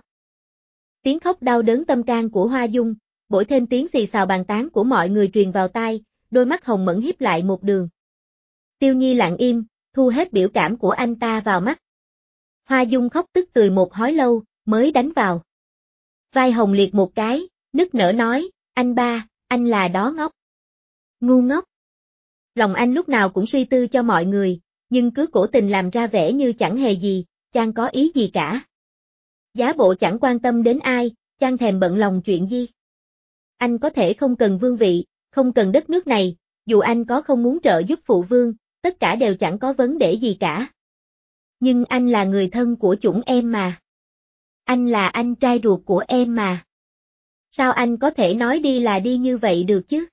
[SPEAKER 1] Tiếng khóc đau đớn tâm can của Hoa Dung, bổi thêm tiếng xì xào bàn tán của mọi người truyền vào tai, đôi mắt hồng mẫn híp lại một đường. Tiêu Nhi lặng im, thu hết biểu cảm của anh ta vào mắt. Hoa Dung khóc tức tưởi một hồi lâu, mới đánh vào vai Hồng Liệt một cái, nức nở nói, anh ba, anh là đó ngốc. Ngu ngốc. Lòng anh lúc nào cũng suy tư cho mọi người, nhưng cứ cố tình làm ra vẻ như chẳng hề gì, chẳng có ý gì cả. Giá bộ chẳng quan tâm đến ai, chẳng thèm bận lòng chuyện gì. Anh có thể không cần vương vị, không cần đất nước này, dù anh có không muốn trợ giúp phụ vương, tất cả đều chẳng có vấn đề gì cả. Nhưng anh là người thân của chúng em mà. Anh là anh trai ruột của em mà. Sao anh có thể nói đi là đi như vậy được chứ?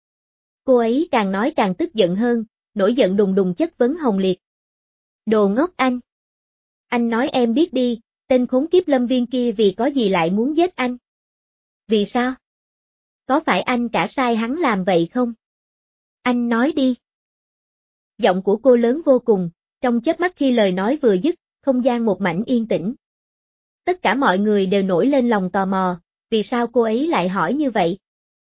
[SPEAKER 1] Cô ấy càng nói càng tức giận hơn, nổi giận đùng đùng chất vấn Hồng Liệt. Đồ ngốc anh! Anh nói em biết đi, tên khốn kiếp Lâm Viên kia vì có gì lại muốn giết anh? Vì sao? Có phải anh cả sai hắn làm vậy không? Anh nói đi. Giọng của cô lớn vô cùng, trong chớp mắt khi lời nói vừa dứt, không gian một mảnh yên tĩnh. Tất cả mọi người đều nổi lên lòng tò mò, vì sao cô ấy lại hỏi như vậy?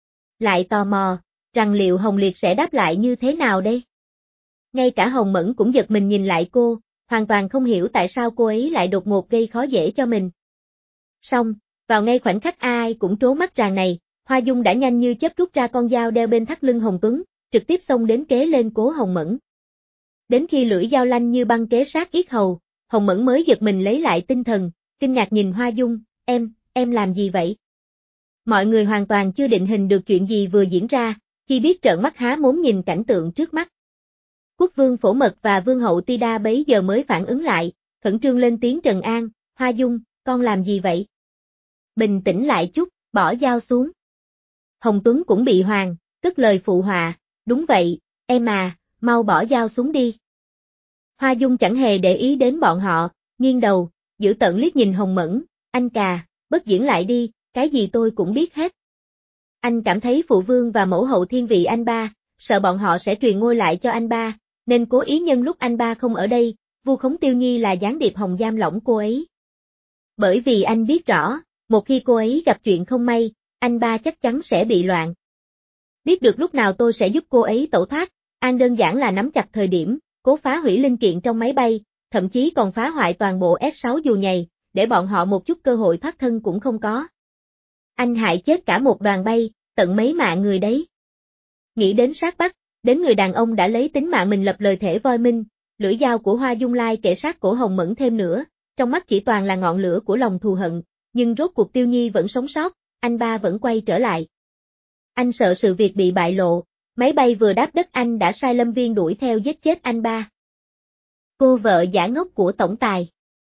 [SPEAKER 1] Lại tò mò, rằng liệu Hồng Liệt sẽ đáp lại như thế nào đây? Ngay cả Hồng Mẫn cũng giật mình nhìn lại cô, hoàn toàn không hiểu tại sao cô ấy lại đột ngột gây khó dễ cho mình. Xong, vào ngay khoảnh khắc ai cũng trố mắt ràng này, Hoa Dung đã nhanh như chớp rút ra con dao đeo bên thắt lưng Hồng Tuấn, trực tiếp xông đến kế lên cố Hồng Mẫn. Đến khi lưỡi dao lanh như băng kế sát yết hầu, Hồng Mẫn mới giật mình lấy lại tinh thần, kinh ngạc nhìn Hoa Dung, em làm gì vậy? Mọi người hoàn toàn chưa định hình được chuyện gì vừa diễn ra, chỉ biết trợn mắt há mồm nhìn cảnh tượng trước mắt. Quốc vương Phổ Mật và vương hậu Tida bấy giờ mới phản ứng lại, khẩn trương lên tiếng trần an, Hoa Dung, con làm gì vậy? Bình tĩnh lại chút, bỏ dao xuống. Hồng Tuấn cũng bị hoàng, cất lời phụ họa, đúng vậy, em à, mau bỏ dao xuống đi. Hoa Dung chẳng hề để ý đến bọn họ, nghiêng đầu, giữ tợn liếc nhìn Hồng Mẫn, anh cà, bất diễn lại đi, cái gì tôi cũng biết hết. Anh cảm thấy phụ vương và mẫu hậu thiên vị anh ba, sợ bọn họ sẽ truyền ngôi lại cho anh ba, nên cố ý nhân lúc anh ba không ở đây, vu khống Tiêu Nhi là gián điệp hồng giam lỏng cô ấy. Bởi vì anh biết rõ, một khi cô ấy gặp chuyện không may, anh ba chắc chắn sẽ bị loạn. Biết được lúc nào tôi sẽ giúp cô ấy tẩu thoát, An đơn giản là nắm chặt thời điểm, cố phá hủy linh kiện trong máy bay, thậm chí còn phá hoại toàn bộ S6 dù nhầy, để bọn họ một chút cơ hội thoát thân cũng không có. Anh hại chết cả một đoàn bay, tận mấy mạng người đấy. Nghĩ đến sát bắt, đến người đàn ông đã lấy tính mạng mình lập lời thể voi minh, lưỡi dao của Hoa Dung Lai kể sát cổ Hồng Mẫn thêm nữa, trong mắt chỉ toàn là ngọn lửa của lòng thù hận, nhưng rốt cuộc Tiêu Nhi vẫn sống sót, anh ba vẫn quay trở lại. Anh sợ sự việc bị bại lộ, máy bay vừa đáp đất anh đã sai Lâm Viên đuổi theo giết chết anh ba. Cô vợ giả ngốc của tổng tài.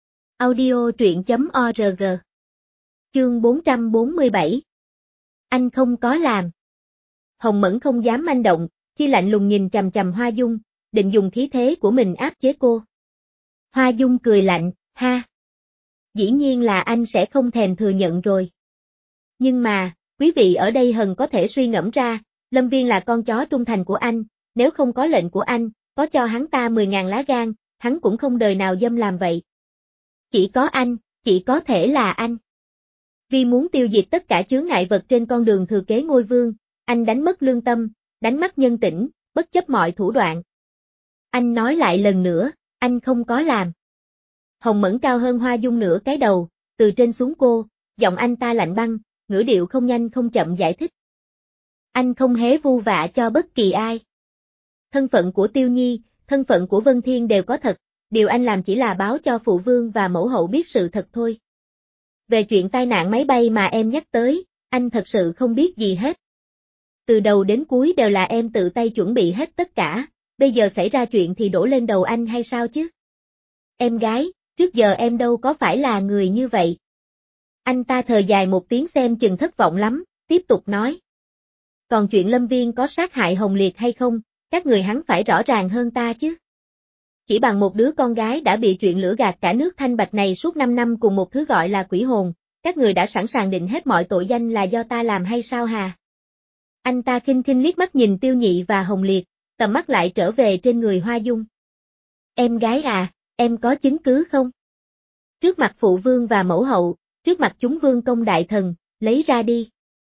[SPEAKER 1] Audio truyện.org. Chương 447. Anh không có làm. Hồng Mẫn không dám manh động, chỉ lạnh lùng nhìn chằm chằm Hoa Dung, định dùng khí thế của mình áp chế cô. Hoa Dung cười lạnh, ha. Dĩ nhiên là anh sẽ không thèm thừa nhận rồi. Nhưng mà, quý vị ở đây hần có thể suy ngẫm ra, Lâm Viên là con chó trung thành của anh, nếu không có lệnh của anh, có cho hắn ta 10.000 lá gan, hắn cũng không đời nào dâm làm vậy. Chỉ có anh, chỉ có thể là anh. Vì muốn tiêu diệt tất cả chướng ngại vật trên con đường thừa kế ngôi vương, anh đánh mất lương tâm, đánh mất nhân tĩnh, bất chấp mọi thủ đoạn. Anh nói lại lần nữa, anh không có làm. Hồng Mẫn cao hơn Hoa Dung nửa cái đầu, từ trên xuống cô, giọng anh ta lạnh băng, ngữ điệu không nhanh không chậm giải thích. Anh không hé vu vạ cho bất kỳ ai. Thân phận của Tiêu Nhi, thân phận của Vân Thiên đều có thật, điều anh làm chỉ là báo cho phụ vương và mẫu hậu biết sự thật thôi. Về chuyện tai nạn máy bay mà em nhắc tới, anh thật sự không biết gì hết. Từ đầu đến cuối đều là em tự tay chuẩn bị hết tất cả, bây giờ xảy ra chuyện thì đổ lên đầu anh hay sao chứ? Em gái, trước giờ em đâu có phải là người như vậy. Anh ta thở dài một tiếng xem chừng thất vọng lắm, tiếp tục nói. Còn chuyện Lâm Viên có sát hại Hồng Liệt hay không, các người hắn phải rõ ràng hơn ta chứ. Chỉ bằng một đứa con gái đã bị chuyện lửa gạt cả nước Thanh Bạch này suốt 5 năm cùng một thứ gọi là quỷ hồn, các người đã sẵn sàng định hết mọi tội danh là do ta làm hay sao hà? Anh ta khinh khinh liếc mắt nhìn Tiêu Nhị và Hồng Liệt, tầm mắt lại trở về trên người Hoa Dung. Em gái à, em có chứng cứ không? Trước mặt phụ vương và mẫu hậu, trước mặt chúng vương công đại thần, lấy ra đi.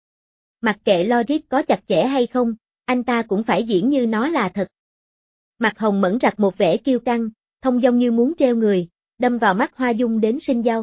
[SPEAKER 1] Mặc kệ logic có chặt chẽ hay không, anh ta cũng phải diễn như nó là thật. Mặt Hồng Mẫn rặt một vẻ kiêu căng, thông dong như muốn treo người, đâm vào mắt Hoa Dung đến sinh dao.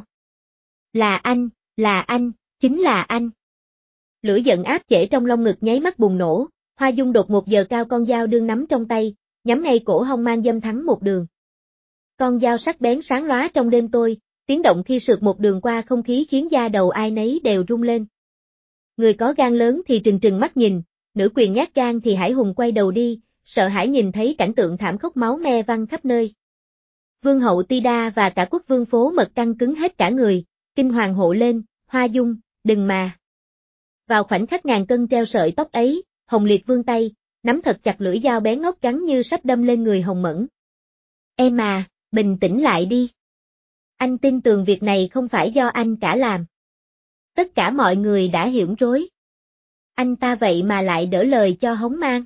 [SPEAKER 1] Là anh, chính là anh. Lửa giận áp chể trong lông ngực nháy mắt bùng nổ, Hoa Dung đột một giờ cao con dao đương nắm trong tay, nhắm ngay cổ hông mang dâm thắng một đường. Con dao sắc bén sáng lóa trong đêm tối, tiếng động khi sượt một đường qua không khí khiến da đầu ai nấy đều rung lên. Người có gan lớn thì trừng trừng mắt nhìn, nữ quyền nhát gan thì hãi hùng quay đầu đi, sợ hãi nhìn thấy cảnh tượng thảm khốc máu me văng khắp nơi. Vương hậu Tida và cả quốc vương phố mật căng cứng hết cả người, kinh hoàng hộ lên, Hoa Dung, đừng mà. Vào khoảnh khắc ngàn cân treo sợi tóc ấy, Hồng Liệt vươn tay, nắm thật chặt lưỡi dao bén ngóc cắn như sắp đâm lên người Hồng Mẫn. Em à, bình tĩnh lại đi. Anh tin tưởng việc này không phải do anh cả làm. Tất cả mọi người đã hiểu rối. Anh ta vậy mà lại đỡ lời cho hống mang.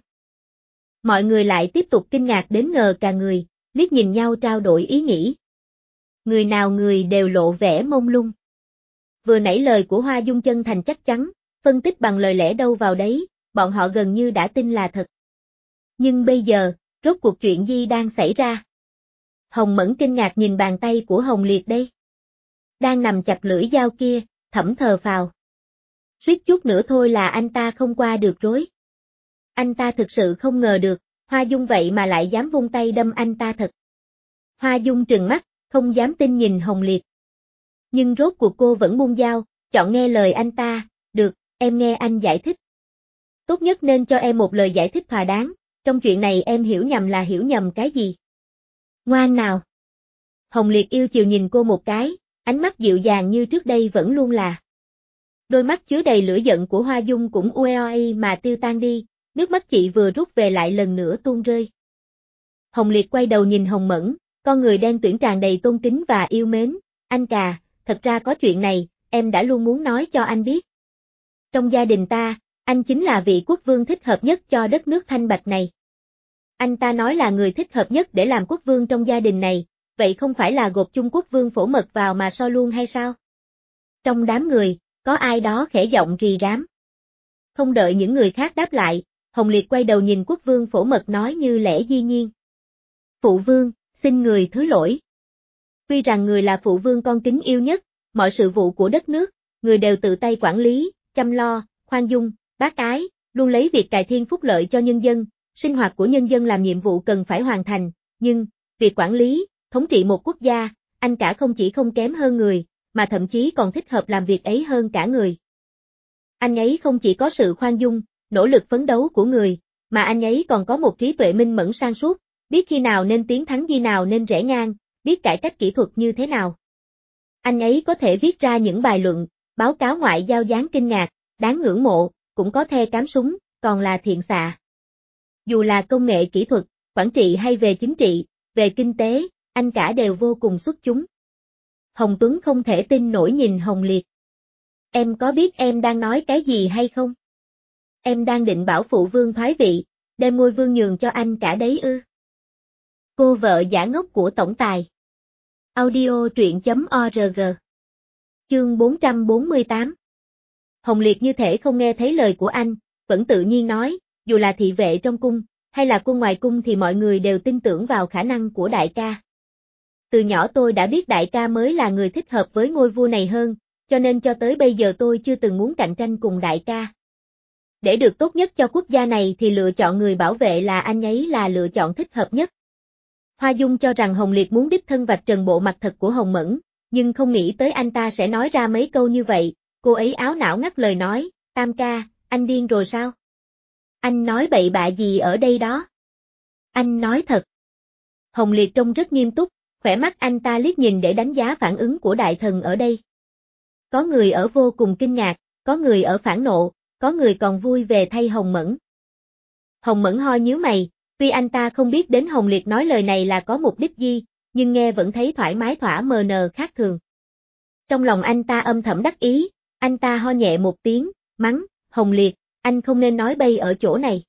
[SPEAKER 1] Mọi người lại tiếp tục kinh ngạc đến ngờ cả người, liếc nhìn nhau trao đổi ý nghĩ. Người nào người đều lộ vẻ mông lung. Vừa nãy lời của Hoa Dung chân thành chắc chắn, phân tích bằng lời lẽ đâu vào đấy, bọn họ gần như đã tin là thật. Nhưng bây giờ, rốt cuộc chuyện gì đang xảy ra? Hồng Mẫn kinh ngạc nhìn bàn tay của Hồng Liệt đây. Đang nằm chặt lưỡi dao kia, thẫn thờ phào. Suýt chút nữa thôi là anh ta không qua được rối. Anh ta thực sự không ngờ được, Hoa Dung vậy mà lại dám vung tay đâm anh ta thật. Hoa Dung trừng mắt, không dám tin nhìn Hồng Liệt. Nhưng rốt cuộc cô vẫn buông dao, chọn nghe lời anh ta, được, em nghe anh giải thích. Tốt nhất nên cho em một lời giải thích thỏa đáng, trong chuyện này em hiểu nhầm là hiểu nhầm cái gì? Ngoan nào. Hồng Liệt yêu chiều nhìn cô một cái, ánh mắt dịu dàng như trước đây vẫn luôn là. Đôi mắt chứa đầy lửa giận của Hoa Dung cũng ueoi mà tiêu tan đi, nước mắt chị vừa rút về lại lần nữa tuôn rơi. Hồng Liệt quay đầu nhìn Hồng Mẫn, con người đen tuyển tràn đầy tôn kính và yêu mến, anh cà, thật ra có chuyện này, em đã luôn muốn nói cho anh biết. Trong gia đình ta, anh chính là vị quốc vương thích hợp nhất cho đất nước Thanh Bạch này. Anh ta nói là người thích hợp nhất để làm quốc vương trong gia đình này, vậy không phải là gộp chung quốc vương Phổ Mật vào mà so luôn hay sao? Trong đám người, có ai đó khẽ giọng rì rám. Không đợi những người khác đáp lại, Hồng Liệt quay đầu nhìn quốc vương Phổ Mật nói như lẽ dĩ nhiên. Phụ vương, xin người thứ lỗi. Tuy rằng người là phụ vương con kính yêu nhất, mọi sự vụ của đất nước, người đều tự tay quản lý, chăm lo, khoan dung, bác ái, luôn lấy việc cải thiên phúc lợi cho nhân dân, sinh hoạt của nhân dân làm nhiệm vụ cần phải hoàn thành, nhưng, việc quản lý, thống trị một quốc gia, anh cả không chỉ không kém hơn người, mà thậm chí còn thích hợp làm việc ấy hơn cả người. Anh ấy không chỉ có sự khoan dung, nỗ lực phấn đấu của người, mà anh ấy còn có một trí tuệ minh mẫn sang suốt, biết khi nào nên tiến thắng khi nào nên rẽ ngang, biết cải cách kỹ thuật như thế nào. Anh ấy có thể viết ra những bài luận, báo cáo ngoại giao đáng kinh ngạc, đáng ngưỡng mộ, cũng có the cám súng, còn là thiện xạ. Dù là công nghệ kỹ thuật, quản trị hay về chính trị, về kinh tế, anh cả đều vô cùng xuất chúng. Hồng Tuấn không thể tin nổi nhìn Hồng Liệt. Em có biết em đang nói cái gì hay không? Em đang định bảo phụ vương thoái vị, đem ngôi vương nhường cho anh cả đấy ư? Cô vợ giả ngốc của tổng tài. Audio truyện.org. Chương 448. Hồng Liệt như thể không nghe thấy lời của anh, vẫn tự nhiên nói, dù là thị vệ trong cung, hay là quân ngoài cung thì mọi người đều tin tưởng vào khả năng của đại ca. Từ nhỏ tôi đã biết đại ca mới là người thích hợp với ngôi vua này hơn, cho nên cho tới bây giờ tôi chưa từng muốn cạnh tranh cùng đại ca. Để được tốt nhất cho quốc gia này thì lựa chọn người bảo vệ là anh ấy là lựa chọn thích hợp nhất. Hoa Dung cho rằng Hồng Liệt muốn đích thân vạch trần bộ mặt thật của Hồng Mẫn, nhưng không nghĩ tới anh ta sẽ nói ra mấy câu như vậy, cô ấy áo não ngắt lời nói, Tam ca, anh điên rồi sao? Anh nói bậy bạ gì ở đây đó? Anh nói thật. Hồng Liệt trông rất nghiêm túc, khỏe mắt anh ta liếc nhìn để đánh giá phản ứng của đại thần ở đây. Có người ở vô cùng kinh ngạc, có người ở phẫn nộ, có người còn vui về thay Hồng Mẫn. Hồng Mẫn ho nhíu mày, tuy anh ta không biết đến Hồng Liệt nói lời này là có mục đích gì, nhưng nghe vẫn thấy thoải mái thỏa mn khác thường. Trong lòng anh ta âm thầm đắc ý, anh ta ho nhẹ một tiếng, mắng, Hồng Liệt, anh không nên nói bay ở chỗ này.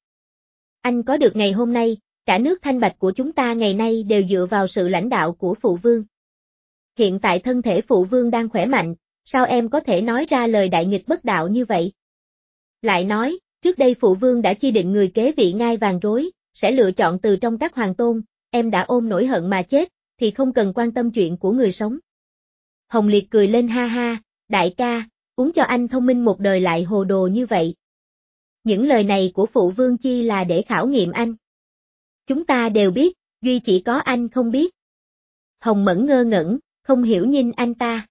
[SPEAKER 1] Anh có được ngày hôm nay, cả nước Thanh Bạch của chúng ta ngày nay đều dựa vào sự lãnh đạo của phụ vương. Hiện tại thân thể phụ vương đang khỏe mạnh, sao em có thể nói ra lời đại nghịch bất đạo như vậy? Lại nói, trước đây phụ vương đã chi định người kế vị ngai vàng rối, sẽ lựa chọn từ trong các hoàng tôn, em đã ôm nỗi hận mà chết, thì không cần quan tâm chuyện của người sống. Hồng Liệt cười lên ha ha, đại ca, uống cho anh thông minh một đời lại hồ đồ như vậy. Những lời này của phụ vương chi là để khảo nghiệm anh. Chúng ta đều biết, duy chỉ có anh không biết. Hồng Mẫn ngơ ngẩn, không hiểu nhìn anh ta.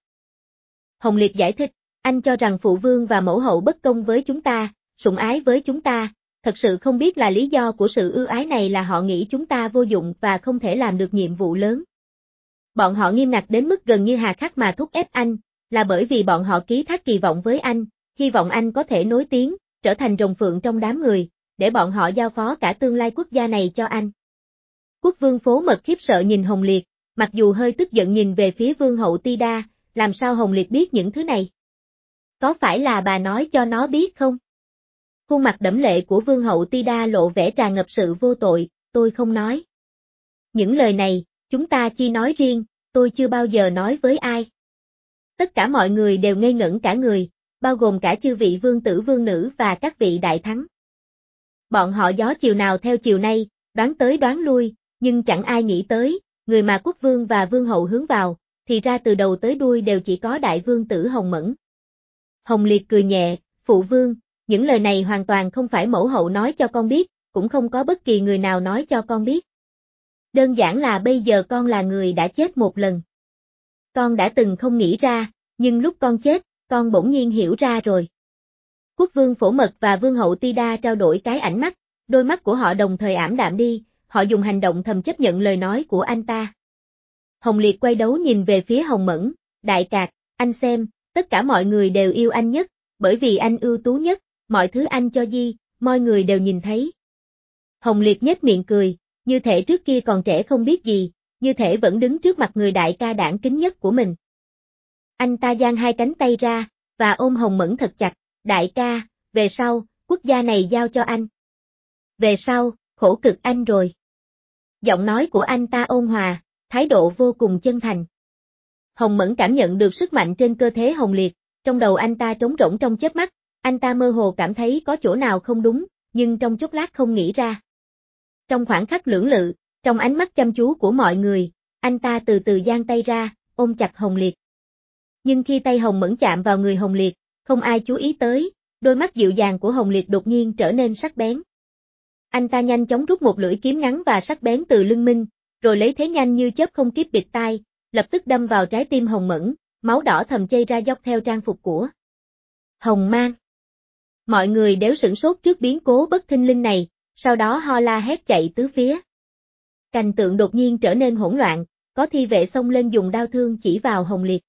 [SPEAKER 1] Hồng Liệt giải thích, anh cho rằng phụ vương và mẫu hậu bất công với chúng ta, sủng ái với chúng ta, thật sự không biết là lý do của sự ưu ái này là họ nghĩ chúng ta vô dụng và không thể làm được nhiệm vụ lớn. Bọn họ nghiêm ngặt đến mức gần như hà khắc mà thúc ép anh, là bởi vì bọn họ ký thác kỳ vọng với anh, hy vọng anh có thể nối tiếng, trở thành rồng phượng trong đám người, để bọn họ giao phó cả tương lai quốc gia này cho anh. Quốc vương Phố Mật khiếp sợ nhìn Hồng Liệt, mặc dù hơi tức giận nhìn về phía vương hậu Ti Đa, làm sao Hồng Liệt biết những thứ này? Có phải là bà nói cho nó biết không? Khuôn mặt đẫm lệ của vương hậu Ti Đa lộ vẻ tràn ngập sự vô tội, tôi không nói. Những lời này, chúng ta chỉ nói riêng, tôi chưa bao giờ nói với ai. Tất cả mọi người đều ngây ngẩn cả người, bao gồm cả chư vị vương tử vương nữ và các vị đại thắng. Bọn họ gió chiều nào theo chiều nay, đoán tới đoán lui, nhưng chẳng ai nghĩ tới, người mà quốc vương và vương hậu hướng vào, thì ra từ đầu tới đuôi đều chỉ có đại vương tử Hồng Mẫn. Hồng Liệt cười nhẹ, phụ vương, những lời này hoàn toàn không phải mẫu hậu nói cho con biết, cũng không có bất kỳ người nào nói cho con biết. Đơn giản là bây giờ con là người đã chết một lần. Con đã từng không nghĩ ra, nhưng lúc con chết, con bỗng nhiên hiểu ra rồi. Quốc vương Phổ Mật và vương hậu Ti Đa trao đổi cái ánh mắt, đôi mắt của họ đồng thời ảm đạm đi, họ dùng hành động thầm chấp nhận lời nói của anh ta. Hồng Liệt quay đấu nhìn về phía Hồng Mẫn, đại cạc, anh xem, tất cả mọi người đều yêu anh nhất, bởi vì anh ưu tú nhất, mọi thứ anh cho di, mọi người đều nhìn thấy. Hồng Liệt nhếch miệng cười, như thể trước kia còn trẻ không biết gì, như thể vẫn đứng trước mặt người đại ca đảng kính nhất của mình. Anh ta giang hai cánh tay ra, và ôm Hồng Mẫn thật chặt, đại ca, về sau, quốc gia này giao cho anh. Về sau, khổ cực anh rồi. Giọng nói của anh ta ôn hòa, thái độ vô cùng chân thành. Hồng Mẫn cảm nhận được sức mạnh trên cơ thể Hồng Liệt, trong đầu anh ta trống rỗng trong chớp mắt, anh ta mơ hồ cảm thấy có chỗ nào không đúng, nhưng trong chốc lát không nghĩ ra. Trong khoảng khắc lưỡng lự, trong ánh mắt chăm chú của mọi người, anh ta từ từ giang tay ra, ôm chặt Hồng Liệt. Nhưng khi tay Hồng Mẫn chạm vào người Hồng Liệt, không ai chú ý tới, đôi mắt dịu dàng của Hồng Liệt đột nhiên trở nên sắc bén. Anh ta nhanh chóng rút một lưỡi kiếm ngắn và sắc bén từ lưng minh, rồi lấy thế nhanh như chớp không kíp bịt tai, lập tức đâm vào trái tim Hồng Mẫn, máu đỏ thầm chảy ra dọc theo trang phục của Hồng Mang. Mọi người đều sửng sốt trước biến cố bất thình lình này, sau đó ho la hét chạy tứ phía. Cảnh tượng đột nhiên trở nên hỗn loạn, có thi vệ xông lên dùng đao thương chỉ vào Hồng Liệt.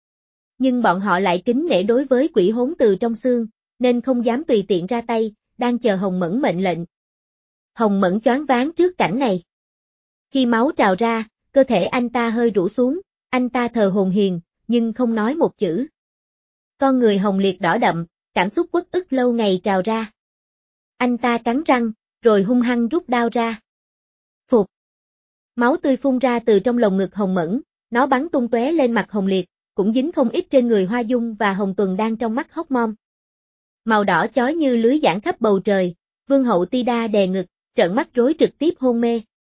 [SPEAKER 1] Nhưng bọn họ lại kính nể đối với quỷ hốn từ trong xương, nên không dám tùy tiện ra tay, đang chờ Hồng Mẫn mệnh lệnh. Hồng Mẫn choáng váng trước cảnh này. Khi máu trào ra, cơ thể anh ta hơi rũ xuống, anh ta thờ hồn hiền, nhưng không nói một chữ. Con người Hồng Liệt đỏ đậm, cảm xúc uất ức lâu ngày trào ra. Anh ta cắn răng, rồi hung hăng rút đao ra. Phụt! Máu tươi phun ra từ trong lồng ngực Hồng Mẫn, nó bắn tung tóe lên mặt Hồng Liệt, cũng dính không ít trên người Hoa Dung và Hồng Tuần đang trong mắt hốc mom. Màu đỏ chói như lưới giãn khắp bầu trời, Vương hậu Ti Đa đè ngực, trợn mắt rối trực tiếp hôn mê.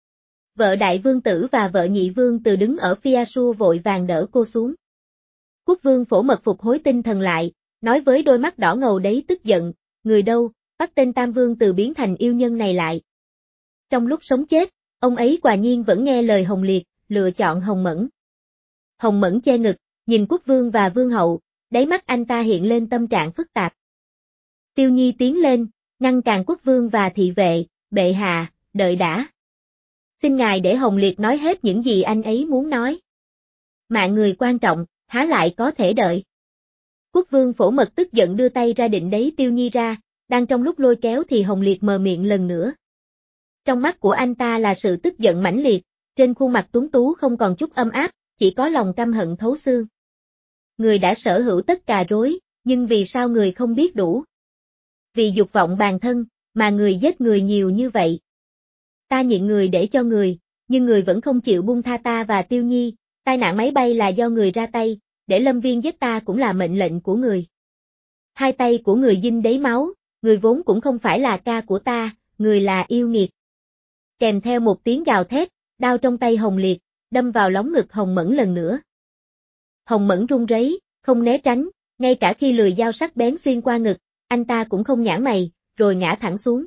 [SPEAKER 1] Vợ đại vương tử và vợ nhị vương từ đứng ở phía sau vội vàng đỡ cô xuống. Quốc vương Phổ Mật phục hối tinh thần lại, nói với đôi mắt đỏ ngầu đấy tức giận, người đâu, bắt tên Tam Vương từ biến thành yêu nhân này lại. Trong lúc sống chết, ông ấy quả nhiên vẫn nghe lời Hồng Liệt, lựa chọn Hồng Mẫn. Hồng Mẫn che ngực, nhìn quốc vương và vương hậu, đáy mắt anh ta hiện lên tâm trạng phức tạp. Tiêu Nhi tiến lên, ngăn cản quốc vương và thị vệ, bệ hạ, đợi đã. Xin ngài để Hồng Liệt nói hết những gì anh ấy muốn nói. Mạng người quan trọng, há lại có thể đợi. Quốc vương Phổ Mật tức giận đưa tay ra định đẩy Tiêu Nhi ra, đang trong lúc lôi kéo thì Hồng Liệt mờ miệng lần nữa. Trong mắt của anh ta là sự tức giận mãnh liệt, trên khuôn mặt tuấn tú không còn chút âm áp, chỉ có lòng căm hận thấu xương. Người đã sở hữu tất cà rối, nhưng vì sao người không biết đủ? Vì dục vọng bản thân, mà người giết người nhiều như vậy. Ta nhịn người để cho người, nhưng người vẫn không chịu buông tha ta và Tiêu Nhi, tai nạn máy bay là do người ra tay, để Lâm Viên giết ta cũng là mệnh lệnh của người. Hai tay của người dinh đấy máu, người vốn cũng không phải là ca của ta, người là yêu nghiệt. Kèm theo một tiếng gào thét, đao trong tay Hồng Liệt, đâm vào lóng ngực Hồng Mẫn lần nữa. Hồng Mẫn run rẩy, không né tránh, ngay cả khi lưỡi dao sắc bén xuyên qua ngực, anh ta cũng không nhãn mày, rồi ngã thẳng xuống.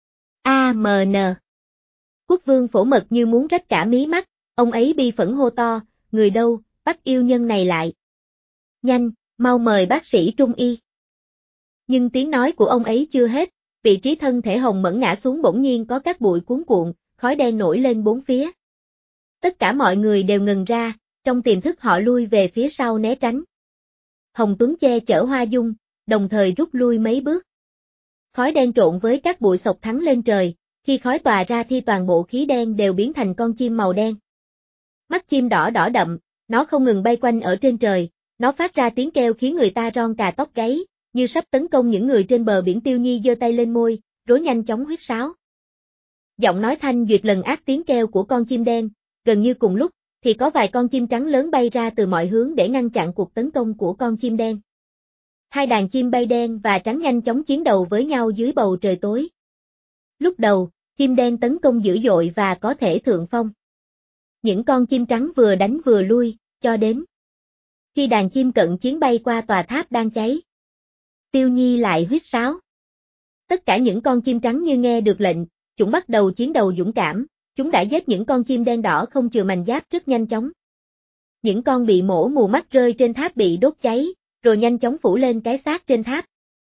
[SPEAKER 1] A.M.N. Quốc vương Phổ Mật như muốn rách cả mí mắt, ông ấy bi phẫn hô to, người đâu, bắt yêu nhân này lại. Nhanh, mau mời bác sĩ trung y. Nhưng tiếng nói của ông ấy chưa hết, vị trí thân thể Hồng Mẫn ngã xuống bỗng nhiên có các bụi cuốn cuộn, khói đen nổi lên bốn phía. Tất cả mọi người đều ngừng ra, trong tiềm thức họ lui về phía sau né tránh. Hồng Tuấn che chở Hoa Dung, đồng thời rút lui mấy bước. Khói đen trộn với các bụi sộc thắng lên trời, khi khói tỏa ra thì toàn bộ khí đen đều biến thành con chim màu đen. Mắt chim đỏ đỏ đậm, nó không ngừng bay quanh ở trên trời, nó phát ra tiếng kêu khiến người ta ron cả tóc gáy, như sắp tấn công những người trên bờ biển. Tiêu Nhi giơ tay lên môi, rối nhanh chóng huýt sáo. Giọng nói thanh duyệt lần át tiếng kêu của con chim đen, gần như cùng lúc, thì có vài con chim trắng lớn bay ra từ mọi hướng để ngăn chặn cuộc tấn công của con chim đen. Hai đàn chim bay đen và trắng nhanh chóng chiến đầu với nhau dưới bầu trời tối. Lúc đầu, chim đen tấn công dữ dội và có thể thượng phong. Những con chim trắng vừa đánh vừa lui, cho đến khi đàn chim cận chiến bay qua tòa tháp đang cháy. Tiêu Nhi lại huýt sáo. Tất cả những con chim trắng như nghe được lệnh, chúng bắt đầu chiến đấu dũng cảm, chúng đã giết những con chim đen đỏ không chừa mành giáp rất nhanh chóng. Những con bị mổ mù mắt rơi trên tháp bị đốt cháy, rồi nhanh chóng phủ lên cái xác trên tháp.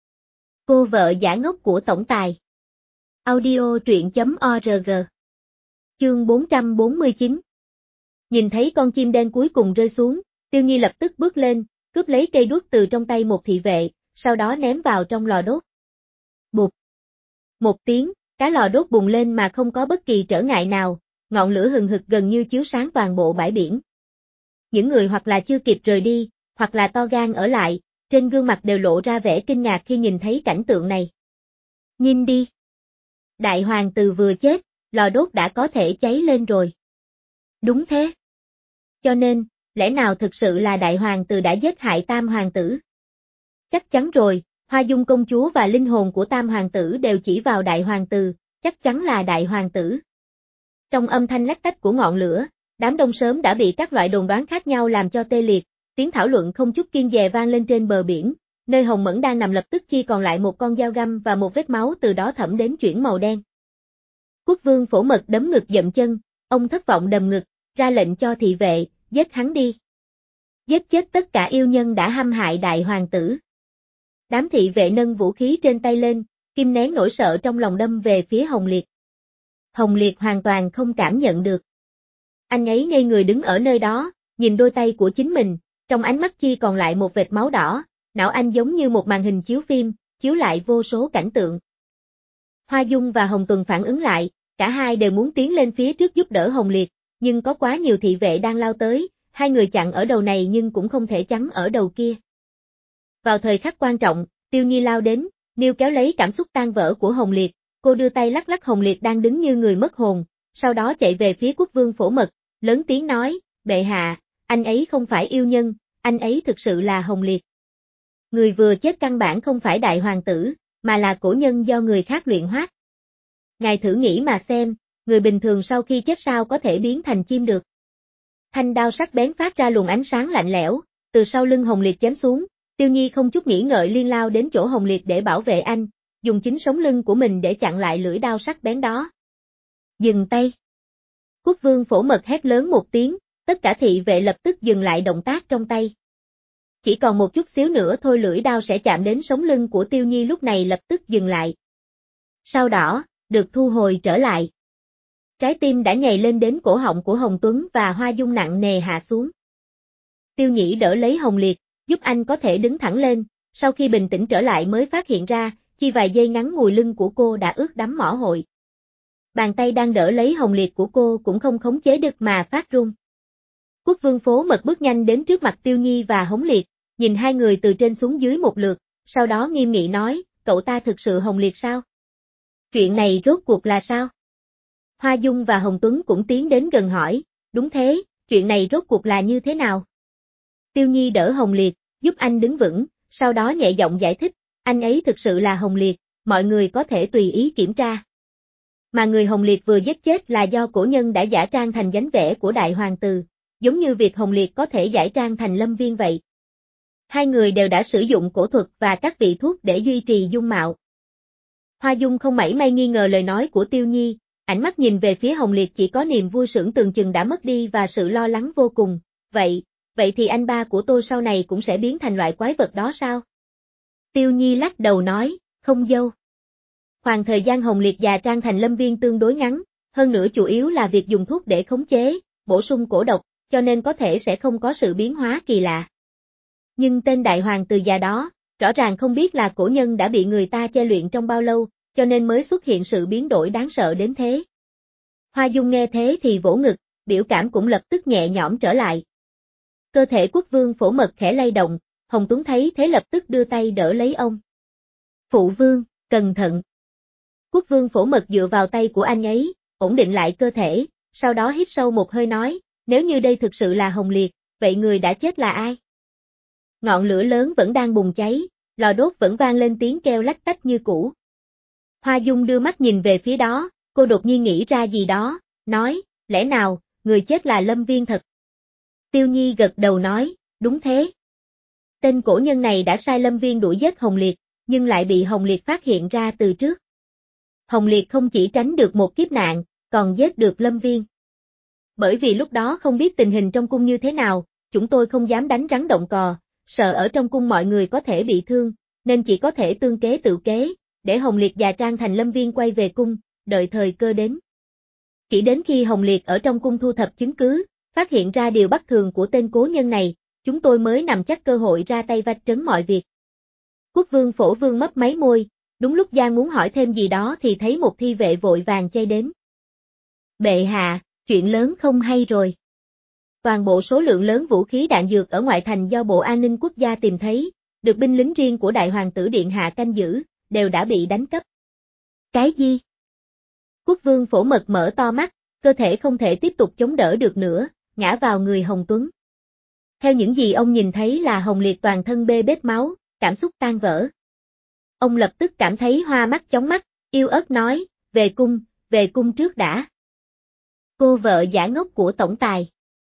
[SPEAKER 1] Cô vợ giả ngốc của tổng tài. Audio truyện.org. Chương 449. Nhìn thấy con chim đen cuối cùng rơi xuống, Tiêu Nhi lập tức bước lên, cướp lấy cây đuốc từ trong tay một thị vệ, sau đó ném vào trong lò đốt. Bụp. Một tiếng, cái lò đốt bùng lên mà không có bất kỳ trở ngại nào, ngọn lửa hừng hực gần như chiếu sáng toàn bộ bãi biển. Những người hoặc là chưa kịp rời đi, hoặc là to gan ở lại, trên gương mặt đều lộ ra vẻ kinh ngạc khi nhìn thấy cảnh tượng này. Nhìn đi. Đại hoàng tử vừa chết, lò đốt đã có thể cháy lên rồi. Đúng thế. Cho nên, lẽ nào thực sự là đại hoàng tử đã giết hại tam hoàng tử? Chắc chắn rồi, Hoa Dung công chúa và linh hồn của tam hoàng tử đều chỉ vào đại hoàng tử, chắc chắn là đại hoàng tử. Trong âm thanh lách tách của ngọn lửa, đám đông sớm đã bị các loại đồn đoán khác nhau làm cho tê liệt, tiếng thảo luận không chút kiêng dè vang lên trên bờ biển, nơi Hồng Mẫn đang nằm lập tức chỉ còn lại một con dao găm và một vết máu từ đó thẩm đến chuyển màu đen. Quốc vương Phổ Mật đấm ngực dậm chân, ông thất vọng đầm ngực, ra lệnh cho thị vệ, giết hắn đi. Giết chết tất cả yêu nhân đã hãm hại đại hoàng tử. Đám thị vệ nâng vũ khí trên tay lên, kim nén nỗi sợ trong lòng đâm về phía Hồng Liệt. Hồng Liệt hoàn toàn không cảm nhận được. Anh ấy ngây người đứng ở nơi đó, nhìn đôi tay của chính mình, trong ánh mắt chỉ còn lại một vệt máu đỏ, não anh giống như một màn hình chiếu phim, chiếu lại vô số cảnh tượng. Hoa Dung và Hồng Tuần phản ứng lại, cả hai đều muốn tiến lên phía trước giúp đỡ Hồng Liệt, nhưng có quá nhiều thị vệ đang lao tới, hai người chặn ở đầu này nhưng cũng không thể chắn ở đầu kia. Vào thời khắc quan trọng, Tiêu Nhi lao đến, níu kéo lấy cảm xúc tan vỡ của Hồng Liệt, cô đưa tay lắc lắc Hồng Liệt đang đứng như người mất hồn, sau đó chạy về phía Quốc Vương Phổ Mật, lớn tiếng nói, bệ hạ, anh ấy không phải yêu nhân, anh ấy thực sự là Hồng Liệt. Người vừa chết căn bản không phải đại hoàng tử, mà là cổ nhân do người khác luyện hóa. Ngài thử nghĩ mà xem, người bình thường sau khi chết sao có thể biến thành chim được. Thanh đao sắc bén phát ra luồng ánh sáng lạnh lẽo, từ sau lưng Hồng Liệt chém xuống, Tiêu Nhi không chút nghĩ ngợi liên lao đến chỗ Hồng Liệt để bảo vệ anh, dùng chính sống lưng của mình để chặn lại lưỡi đao sắc bén đó. Dừng tay. Quốc Vương Phổ Mật hét lớn một tiếng, tất cả thị vệ lập tức dừng lại động tác trong tay. Chỉ còn một chút xíu nữa thôi lưỡi đao sẽ chạm đến sống lưng của Tiêu Nhi lúc này lập tức dừng lại. Sao đỏ, được thu hồi trở lại. Trái tim đã nhảy lên đến cổ họng của Hồng Tuấn và Hoa Dung nặng nề hạ xuống. Tiêu Nhĩ đỡ lấy Hồng Liệt, giúp anh có thể đứng thẳng lên, sau khi bình tĩnh trở lại mới phát hiện ra, chỉ vài giây ngắn ngùi lưng của cô đã ướt đẫm mõ hội. Bàn tay đang đỡ lấy Hồng Liệt của cô cũng không khống chế được mà phát run. Quốc Vương Phổ Mật bước nhanh đến trước mặt Tiêu Nhi và Hồng Liệt, nhìn hai người từ trên xuống dưới một lượt, sau đó nghiêm nghị nói, cậu ta thực sự Hồng Liệt sao? Chuyện này rốt cuộc là sao? Hoa Dung và Hồng Tuấn cũng tiến đến gần hỏi, đúng thế, chuyện này rốt cuộc là như thế nào? Tiêu Nhi đỡ Hồng Liệt, giúp anh đứng vững, sau đó nhẹ giọng giải thích, anh ấy thực sự là Hồng Liệt, mọi người có thể tùy ý kiểm tra. Mà người Hồng Liệt vừa giết chết là do cổ nhân đã giả trang thành dáng vẻ của đại hoàng tử, giống như việc Hồng Liệt có thể giải trang thành Lâm Viên vậy. Hai người đều đã sử dụng cổ thuật và các vị thuốc để duy trì dung mạo. Hoa Dung không mảy may nghi ngờ lời nói của Tiêu Nhi, ánh mắt nhìn về phía Hồng Liệt chỉ có niềm vui sướng tưởng chừng đã mất đi và sự lo lắng vô cùng, vậy thì anh ba của tôi sau này cũng sẽ biến thành loại quái vật đó sao? Tiêu Nhi lắc đầu nói, không dâu. Khoảng thời gian Hồng Liệt già trang thành Lâm Viên tương đối ngắn, hơn nữa chủ yếu là việc dùng thuốc để khống chế, bổ sung cổ độc, cho nên có thể sẽ không có sự biến hóa kỳ lạ. Nhưng tên đại hoàng tử già đó, rõ ràng không biết là cổ nhân đã bị người ta che luyện trong bao lâu, cho nên mới xuất hiện sự biến đổi đáng sợ đến thế. Hoa Dung nghe thế thì vỗ ngực, biểu cảm cũng lập tức nhẹ nhõm trở lại. Cơ thể Quốc Vương Phổ Mật khẽ lay động, Hồng Tuấn thấy thế lập tức đưa tay đỡ lấy ông. Phụ vương, cẩn thận. Quốc Vương Phổ Mật dựa vào tay của anh ấy, ổn định lại cơ thể, sau đó hít sâu một hơi nói, nếu như đây thực sự là Hồng Liệt, vậy người đã chết là ai? Ngọn lửa lớn vẫn đang bùng cháy, lò đốt vẫn vang lên tiếng kêu lách tách như cũ. Hoa Dung đưa mắt nhìn về phía đó, cô đột nhiên nghĩ ra gì đó, nói, lẽ nào, người chết là Lâm Viên thật? Tiêu Nhi gật đầu nói, đúng thế. Tên cổ nhân này đã sai Lâm Viên đuổi giết Hồng Liệt, nhưng lại bị Hồng Liệt phát hiện ra từ trước. Hồng Liệt không chỉ tránh được một kiếp nạn, còn giết được Lâm Viên. Bởi vì lúc đó không biết tình hình trong cung như thế nào, chúng tôi không dám đánh rắn động cò, sợ ở trong cung mọi người có thể bị thương, nên chỉ có thể tương kế tự kế, để Hồng Liệt già trang thành Lâm Viên quay về cung, đợi thời cơ đến. Chỉ đến khi Hồng Liệt ở trong cung thu thập chứng cứ, phát hiện ra điều bất thường của tên cố nhân này, chúng tôi mới nắm chắc cơ hội ra tay vạch trấn mọi việc. Quốc Vương Phổ Vương mấp máy môi, đúng lúc Giang muốn hỏi thêm gì đó thì thấy một thi vệ vội vàng chay đến. Bệ hạ, chuyện lớn không hay rồi. Toàn bộ số lượng lớn vũ khí đạn dược ở ngoại thành do Bộ An ninh Quốc gia tìm thấy, được binh lính riêng của Đại Hoàng tử Điện Hạ canh giữ, đều đã bị đánh cắp. Cái gì? Quốc Vương Phổ Mật mở to mắt, cơ thể không thể tiếp tục chống đỡ được nữa, ngã vào người Hồng Tuấn. Theo những gì ông nhìn thấy là Hồng Liệt toàn thân bê bết máu, cảm xúc tan vỡ. Ông lập tức cảm thấy hoa mắt chóng mặt, yêu ớt nói, về cung trước đã. Cô vợ giả ngốc của tổng tài.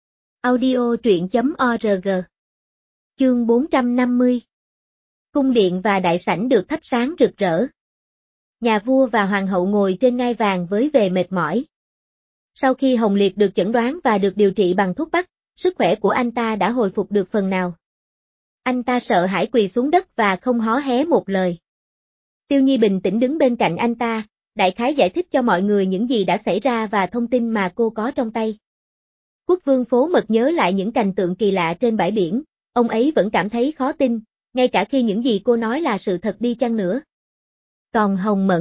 [SPEAKER 1] Audio truyện.org. Chương 450. Cung điện và đại sảnh được thắp sáng rực rỡ. Nhà vua và hoàng hậu ngồi trên ngai vàng với vẻ mệt mỏi. Sau khi Hồng Liệt được chẩn đoán và được điều trị bằng thuốc bắc, sức khỏe của anh ta đã hồi phục được phần nào. Anh ta sợ hãi quỳ xuống đất và không hó hé một lời. Tiêu Nhi bình tĩnh đứng bên cạnh anh ta, đại khái giải thích cho mọi người những gì đã xảy ra và thông tin mà cô có trong tay. Quốc Vương Phổ Mật nhớ lại những cảnh tượng kỳ lạ trên bãi biển, ông ấy vẫn cảm thấy khó tin, ngay cả khi những gì cô nói là sự thật đi chăng nữa. Còn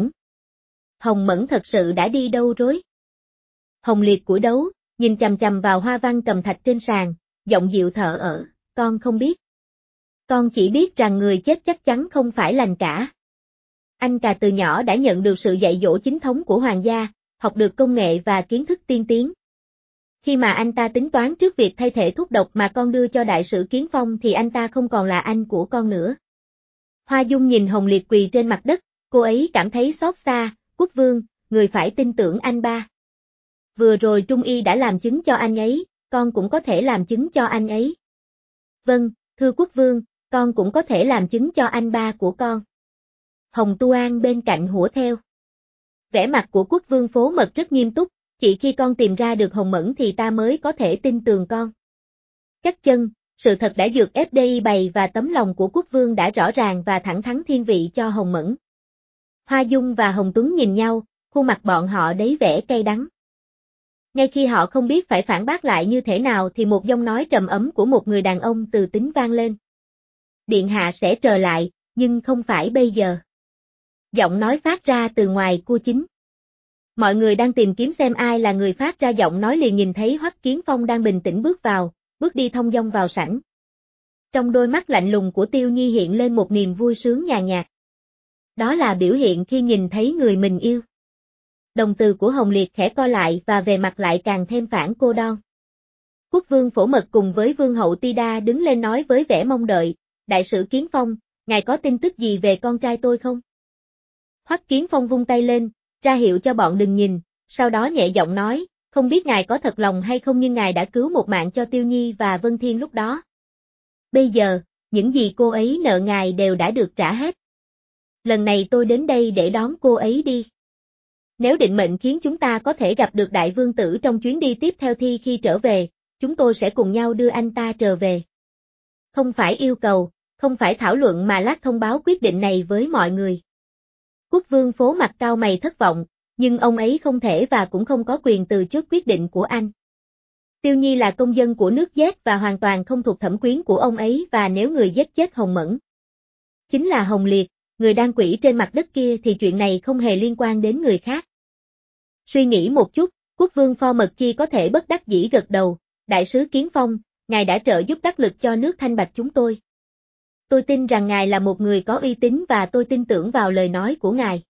[SPEAKER 1] Hồng Mẫn thật sự đã đi đâu rồi? Hồng Liệt cúi đấu, nhìn chằm chằm vào hoa văn cầm thạch trên sàn, giọng dịu thở con không biết. Con chỉ biết rằng người chết chắc chắn không phải lành cả. Anh Cà từ nhỏ đã nhận được sự dạy dỗ chính thống của hoàng gia, học được công nghệ và kiến thức tiên tiến. Khi mà anh ta tính toán trước việc thay thế thuốc độc mà con đưa cho đại sử Kiến Phong thì anh ta không còn là anh của con nữa. Hoa Dung nhìn Hồng Liệt quỳ trên mặt đất, cô ấy cảm thấy xót xa, quốc vương, người phải tin tưởng anh ba. Vừa rồi Trung Y đã làm chứng cho anh ấy, con cũng có thể làm chứng cho anh ấy. Vâng, thưa quốc vương, con cũng có thể làm chứng cho anh ba của con. Hồng Tu An bên cạnh hủa theo. Vẻ mặt của quốc vương Phố Mật rất nghiêm túc, chỉ khi con tìm ra được Hồng Mẫn thì ta mới có thể tin tưởng con. Chắc chân, sự thật đã được FDI bày và tấm lòng của quốc vương đã rõ ràng và thẳng thắn thiên vị cho Hồng Mẫn. Hoa Dung và Hồng Tuấn nhìn nhau, khuôn mặt bọn họ đầy vẻ cay đắng. Ngay khi họ không biết phải phản bác lại như thế nào thì một giọng nói trầm ấm của một người đàn ông từ tính vang lên. Điện hạ sẽ trở lại, nhưng không phải bây giờ. Giọng nói phát ra từ ngoài cua chính. Mọi người đang tìm kiếm xem ai là người phát ra giọng nói liền nhìn thấy Hoắc Kiến Phong đang bình tĩnh bước đi thong dong vào sảnh. Trong đôi mắt lạnh lùng của Tiêu Nhi hiện lên một niềm vui sướng nhàn nhạt. Đó là biểu hiện khi nhìn thấy người mình yêu. Đồng tử của Hồng Liệt khẽ co lại và về mặt lại càng thêm phản cô đon. Quốc vương Phổ Mật cùng với vương hậu Ti Đa đứng lên nói với vẻ mong đợi, đại sử Kiến Phong, ngài có tin tức gì về con trai tôi không? Hoắc Kiến Phong vung tay lên, ra hiệu cho bọn đừng nhìn, sau đó nhẹ giọng nói, không biết ngài có thật lòng hay không nhưng ngài đã cứu một mạng cho Tiêu Nhi và Vân Thiên lúc đó. Bây giờ, những gì cô ấy nợ ngài đều đã được trả hết. Lần này tôi đến đây để đón cô ấy đi. Nếu định mệnh khiến chúng ta có thể gặp được đại vương tử trong chuyến đi tiếp theo thì khi trở về, chúng tôi sẽ cùng nhau đưa anh ta trở về. Không phải yêu cầu, không phải thảo luận mà lát thông báo quyết định này với mọi người. Quốc vương Phố mặt cao mày thất vọng, nhưng ông ấy không thể và cũng không có quyền từ chối quyết định của anh. Tiêu Nhi là công dân của nước Z và hoàn toàn không thuộc thẩm quyến của ông ấy và nếu người giết chết Hồng Mẫn chính là Hồng Liệt, người đang quỷ trên mặt đất kia thì chuyện này không hề liên quan đến người khác. Suy nghĩ một chút, quốc vương Pho Mật Chi có thể bất đắc dĩ gật đầu, đại sứ Kiến Phong, ngài đã trợ giúp đắc lực cho nước Thanh Bạch chúng tôi. Tôi tin rằng ngài là một người có uy tín và tôi tin tưởng vào lời nói của ngài.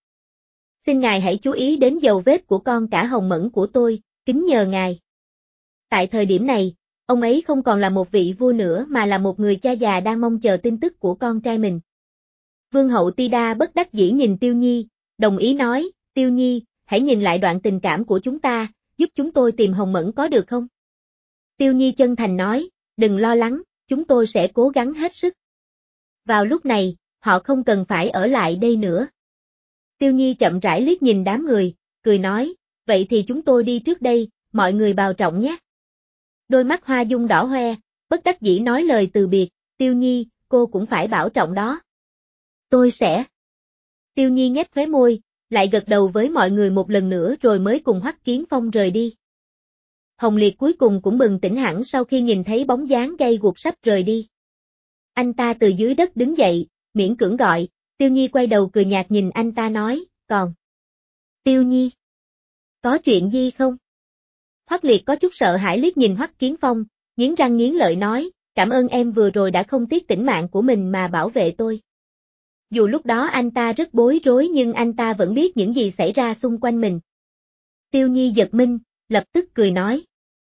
[SPEAKER 1] Xin ngài hãy chú ý đến dấu vết của con cả Hồng Mẫn của tôi, kính nhờ ngài. Tại thời điểm này, ông ấy không còn là một vị vua nữa mà là một người cha già đang mong chờ tin tức của con trai mình. Vương hậu Ti Đa bất đắc dĩ nhìn Tiêu Nhi, đồng ý nói, Tiêu Nhi, hãy nhìn lại đoạn tình cảm của chúng ta, giúp chúng tôi tìm Hồng Mẫn có được không? Tiêu Nhi chân thành nói, đừng lo lắng, chúng tôi sẽ cố gắng hết sức. Vào lúc này, họ không cần phải ở lại đây nữa. Tiêu Nhi chậm rãi liếc nhìn đám người, cười nói, vậy thì chúng tôi đi trước đây, mọi người bảo trọng nhé. Đôi mắt Hoa Dung đỏ hoe, bất đắc dĩ nói lời từ biệt, Tiêu Nhi, cô cũng phải bảo trọng đó. Tôi sẽ. Tiêu Nhi nhếch khóe môi, lại gật đầu với mọi người một lần nữa rồi mới cùng Hoắc Kiến Phong rời đi. Hồng Liệt cuối cùng cũng bừng tỉnh hẳn sau khi nhìn thấy bóng dáng gay guộc sắp rời đi. Anh ta từ dưới đất đứng dậy, miễn cưỡng gọi, Tiêu Nhi quay đầu cười nhạt nhìn anh ta nói, còn. Tiêu Nhi. Có chuyện gì không? Hoắc Liệt có chút sợ hãi liếc nhìn Hoắc Kiến Phong, nghiến răng nghiến lợi nói, cảm ơn em vừa rồi đã không tiếc tĩnh mạng của mình mà bảo vệ tôi. Dù lúc đó anh ta rất bối rối nhưng anh ta vẫn biết những gì xảy ra xung quanh mình. Tiêu Nhi giật mình, lập tức cười nói.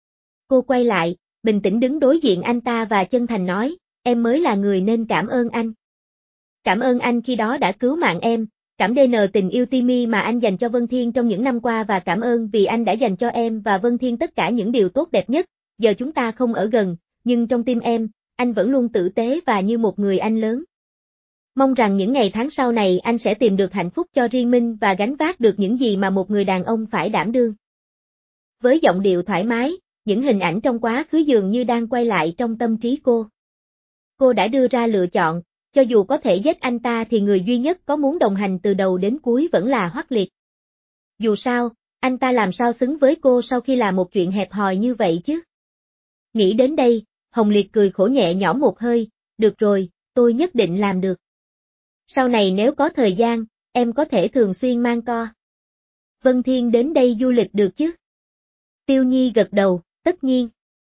[SPEAKER 1] Cô quay lại, bình tĩnh đứng đối diện anh ta và chân thành nói, em mới là người nên cảm ơn anh. Cảm ơn anh khi đó đã cứu mạng em, cảm ơn tình yêu Timmy mà anh dành cho Vân Thiên trong những năm qua và cảm ơn vì anh đã dành cho em và Vân Thiên tất cả những điều tốt đẹp nhất, giờ chúng ta không ở gần, nhưng trong tim em, anh vẫn luôn tử tế và như một người anh lớn. Mong rằng những ngày tháng sau này anh sẽ tìm được hạnh phúc cho riêng mình và gánh vác được những gì mà một người đàn ông phải đảm đương. Với giọng điệu thoải mái, những hình ảnh trong quá khứ dường như đang quay lại trong tâm trí cô. Cô đã đưa ra lựa chọn, cho dù có thể giết anh ta thì người duy nhất có muốn đồng hành từ đầu đến cuối vẫn là Hoắc Liệt. Dù sao, anh ta làm sao xứng với cô sau khi làm một chuyện hẹp hòi như vậy chứ? Nghĩ đến đây, Hồng Liệt cười khổ nhẹ nhõm một hơi, được rồi, tôi nhất định làm được. Sau này nếu có thời gian, em có thể thường xuyên mang co. Vân Thiên đến đây du lịch được chứ? Tiêu Nhi gật đầu, tất nhiên.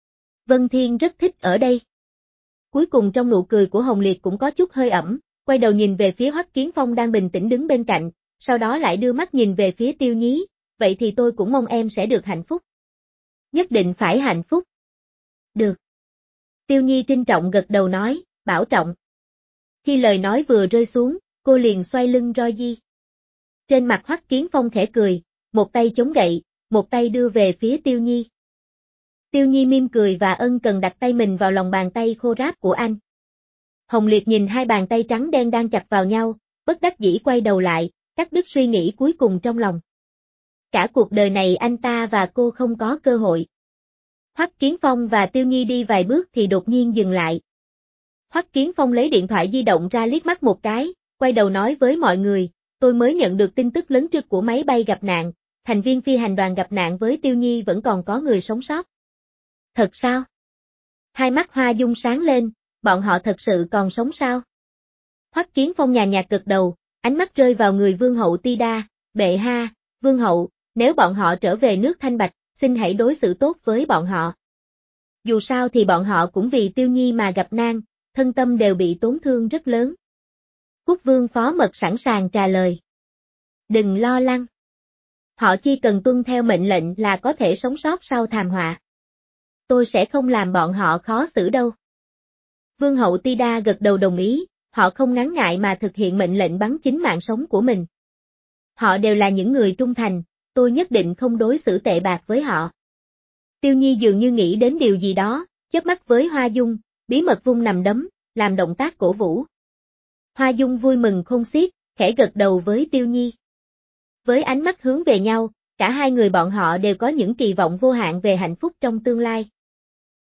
[SPEAKER 1] Vân Thiên rất thích ở đây. Cuối cùng trong nụ cười của Hồng Liệt cũng có chút hơi ẩm, quay đầu nhìn về phía Hoắc Kiến Phong đang bình tĩnh đứng bên cạnh, sau đó lại đưa mắt nhìn về phía Tiêu Nhí, vậy thì tôi cũng mong em sẽ được hạnh phúc. Nhất định phải hạnh phúc. Được. Tiêu Nhi trinh trọng gật đầu nói, bảo trọng. Khi lời nói vừa rơi xuống, cô liền xoay lưng roi di. Trên mặt Hoắc Kiến Phong khẽ cười, một tay chống gậy, một tay đưa về phía Tiêu Nhi. Tiêu Nhi mỉm cười và ân cần đặt tay mình vào lòng bàn tay khô ráp của anh. Hồng Liệt nhìn hai bàn tay trắng đen đang chặt vào nhau, bất đắc dĩ quay đầu lại, cắt đứt suy nghĩ cuối cùng trong lòng. Cả cuộc đời này anh ta và cô không có cơ hội. Hoắc Kiến Phong và Tiêu Nhi đi vài bước thì đột nhiên dừng lại. Hoắc Kiến Phong lấy điện thoại di động ra liếc mắt một cái, quay đầu nói với mọi người, tôi mới nhận được tin tức lớn trước của máy bay gặp nạn, thành viên phi hành đoàn gặp nạn với Tiêu Nhi vẫn còn có người sống sót. Thật sao? Hai mắt Hoa Dung sáng lên, bọn họ thật sự còn sống sao? Hoắc Kiến Phong nhàn nhạt gật đầu, ánh mắt rơi vào người Vương hậu Ti Đa, bệ hạ, Vương hậu, nếu bọn họ trở về nước Thanh Bạch, xin hãy đối xử tốt với bọn họ. Dù sao thì bọn họ cũng vì Tiêu Nhi mà gặp nan, thân tâm đều bị tổn thương rất lớn. Quốc Vương Phó Mật sẵn sàng trả lời. Đừng lo lắng. Họ chỉ cần tuân theo mệnh lệnh là có thể sống sót sau thảm họa. Tôi sẽ không làm bọn họ khó xử đâu. Vương hậu Ti Đa gật đầu đồng ý, họ không ngán ngại mà thực hiện mệnh lệnh bắn chính mạng sống của mình. Họ đều là những người trung thành, tôi nhất định không đối xử tệ bạc với họ. Tiêu Nhi dường như nghĩ đến điều gì đó, chớp mắt với Hoa Dung, bí mật vung nằm đấm, làm động tác cổ vũ. Hoa Dung vui mừng khôn xiết, khẽ gật đầu với Tiêu Nhi. Với ánh mắt hướng về nhau, cả hai người bọn họ đều có những kỳ vọng vô hạn về hạnh phúc trong tương lai.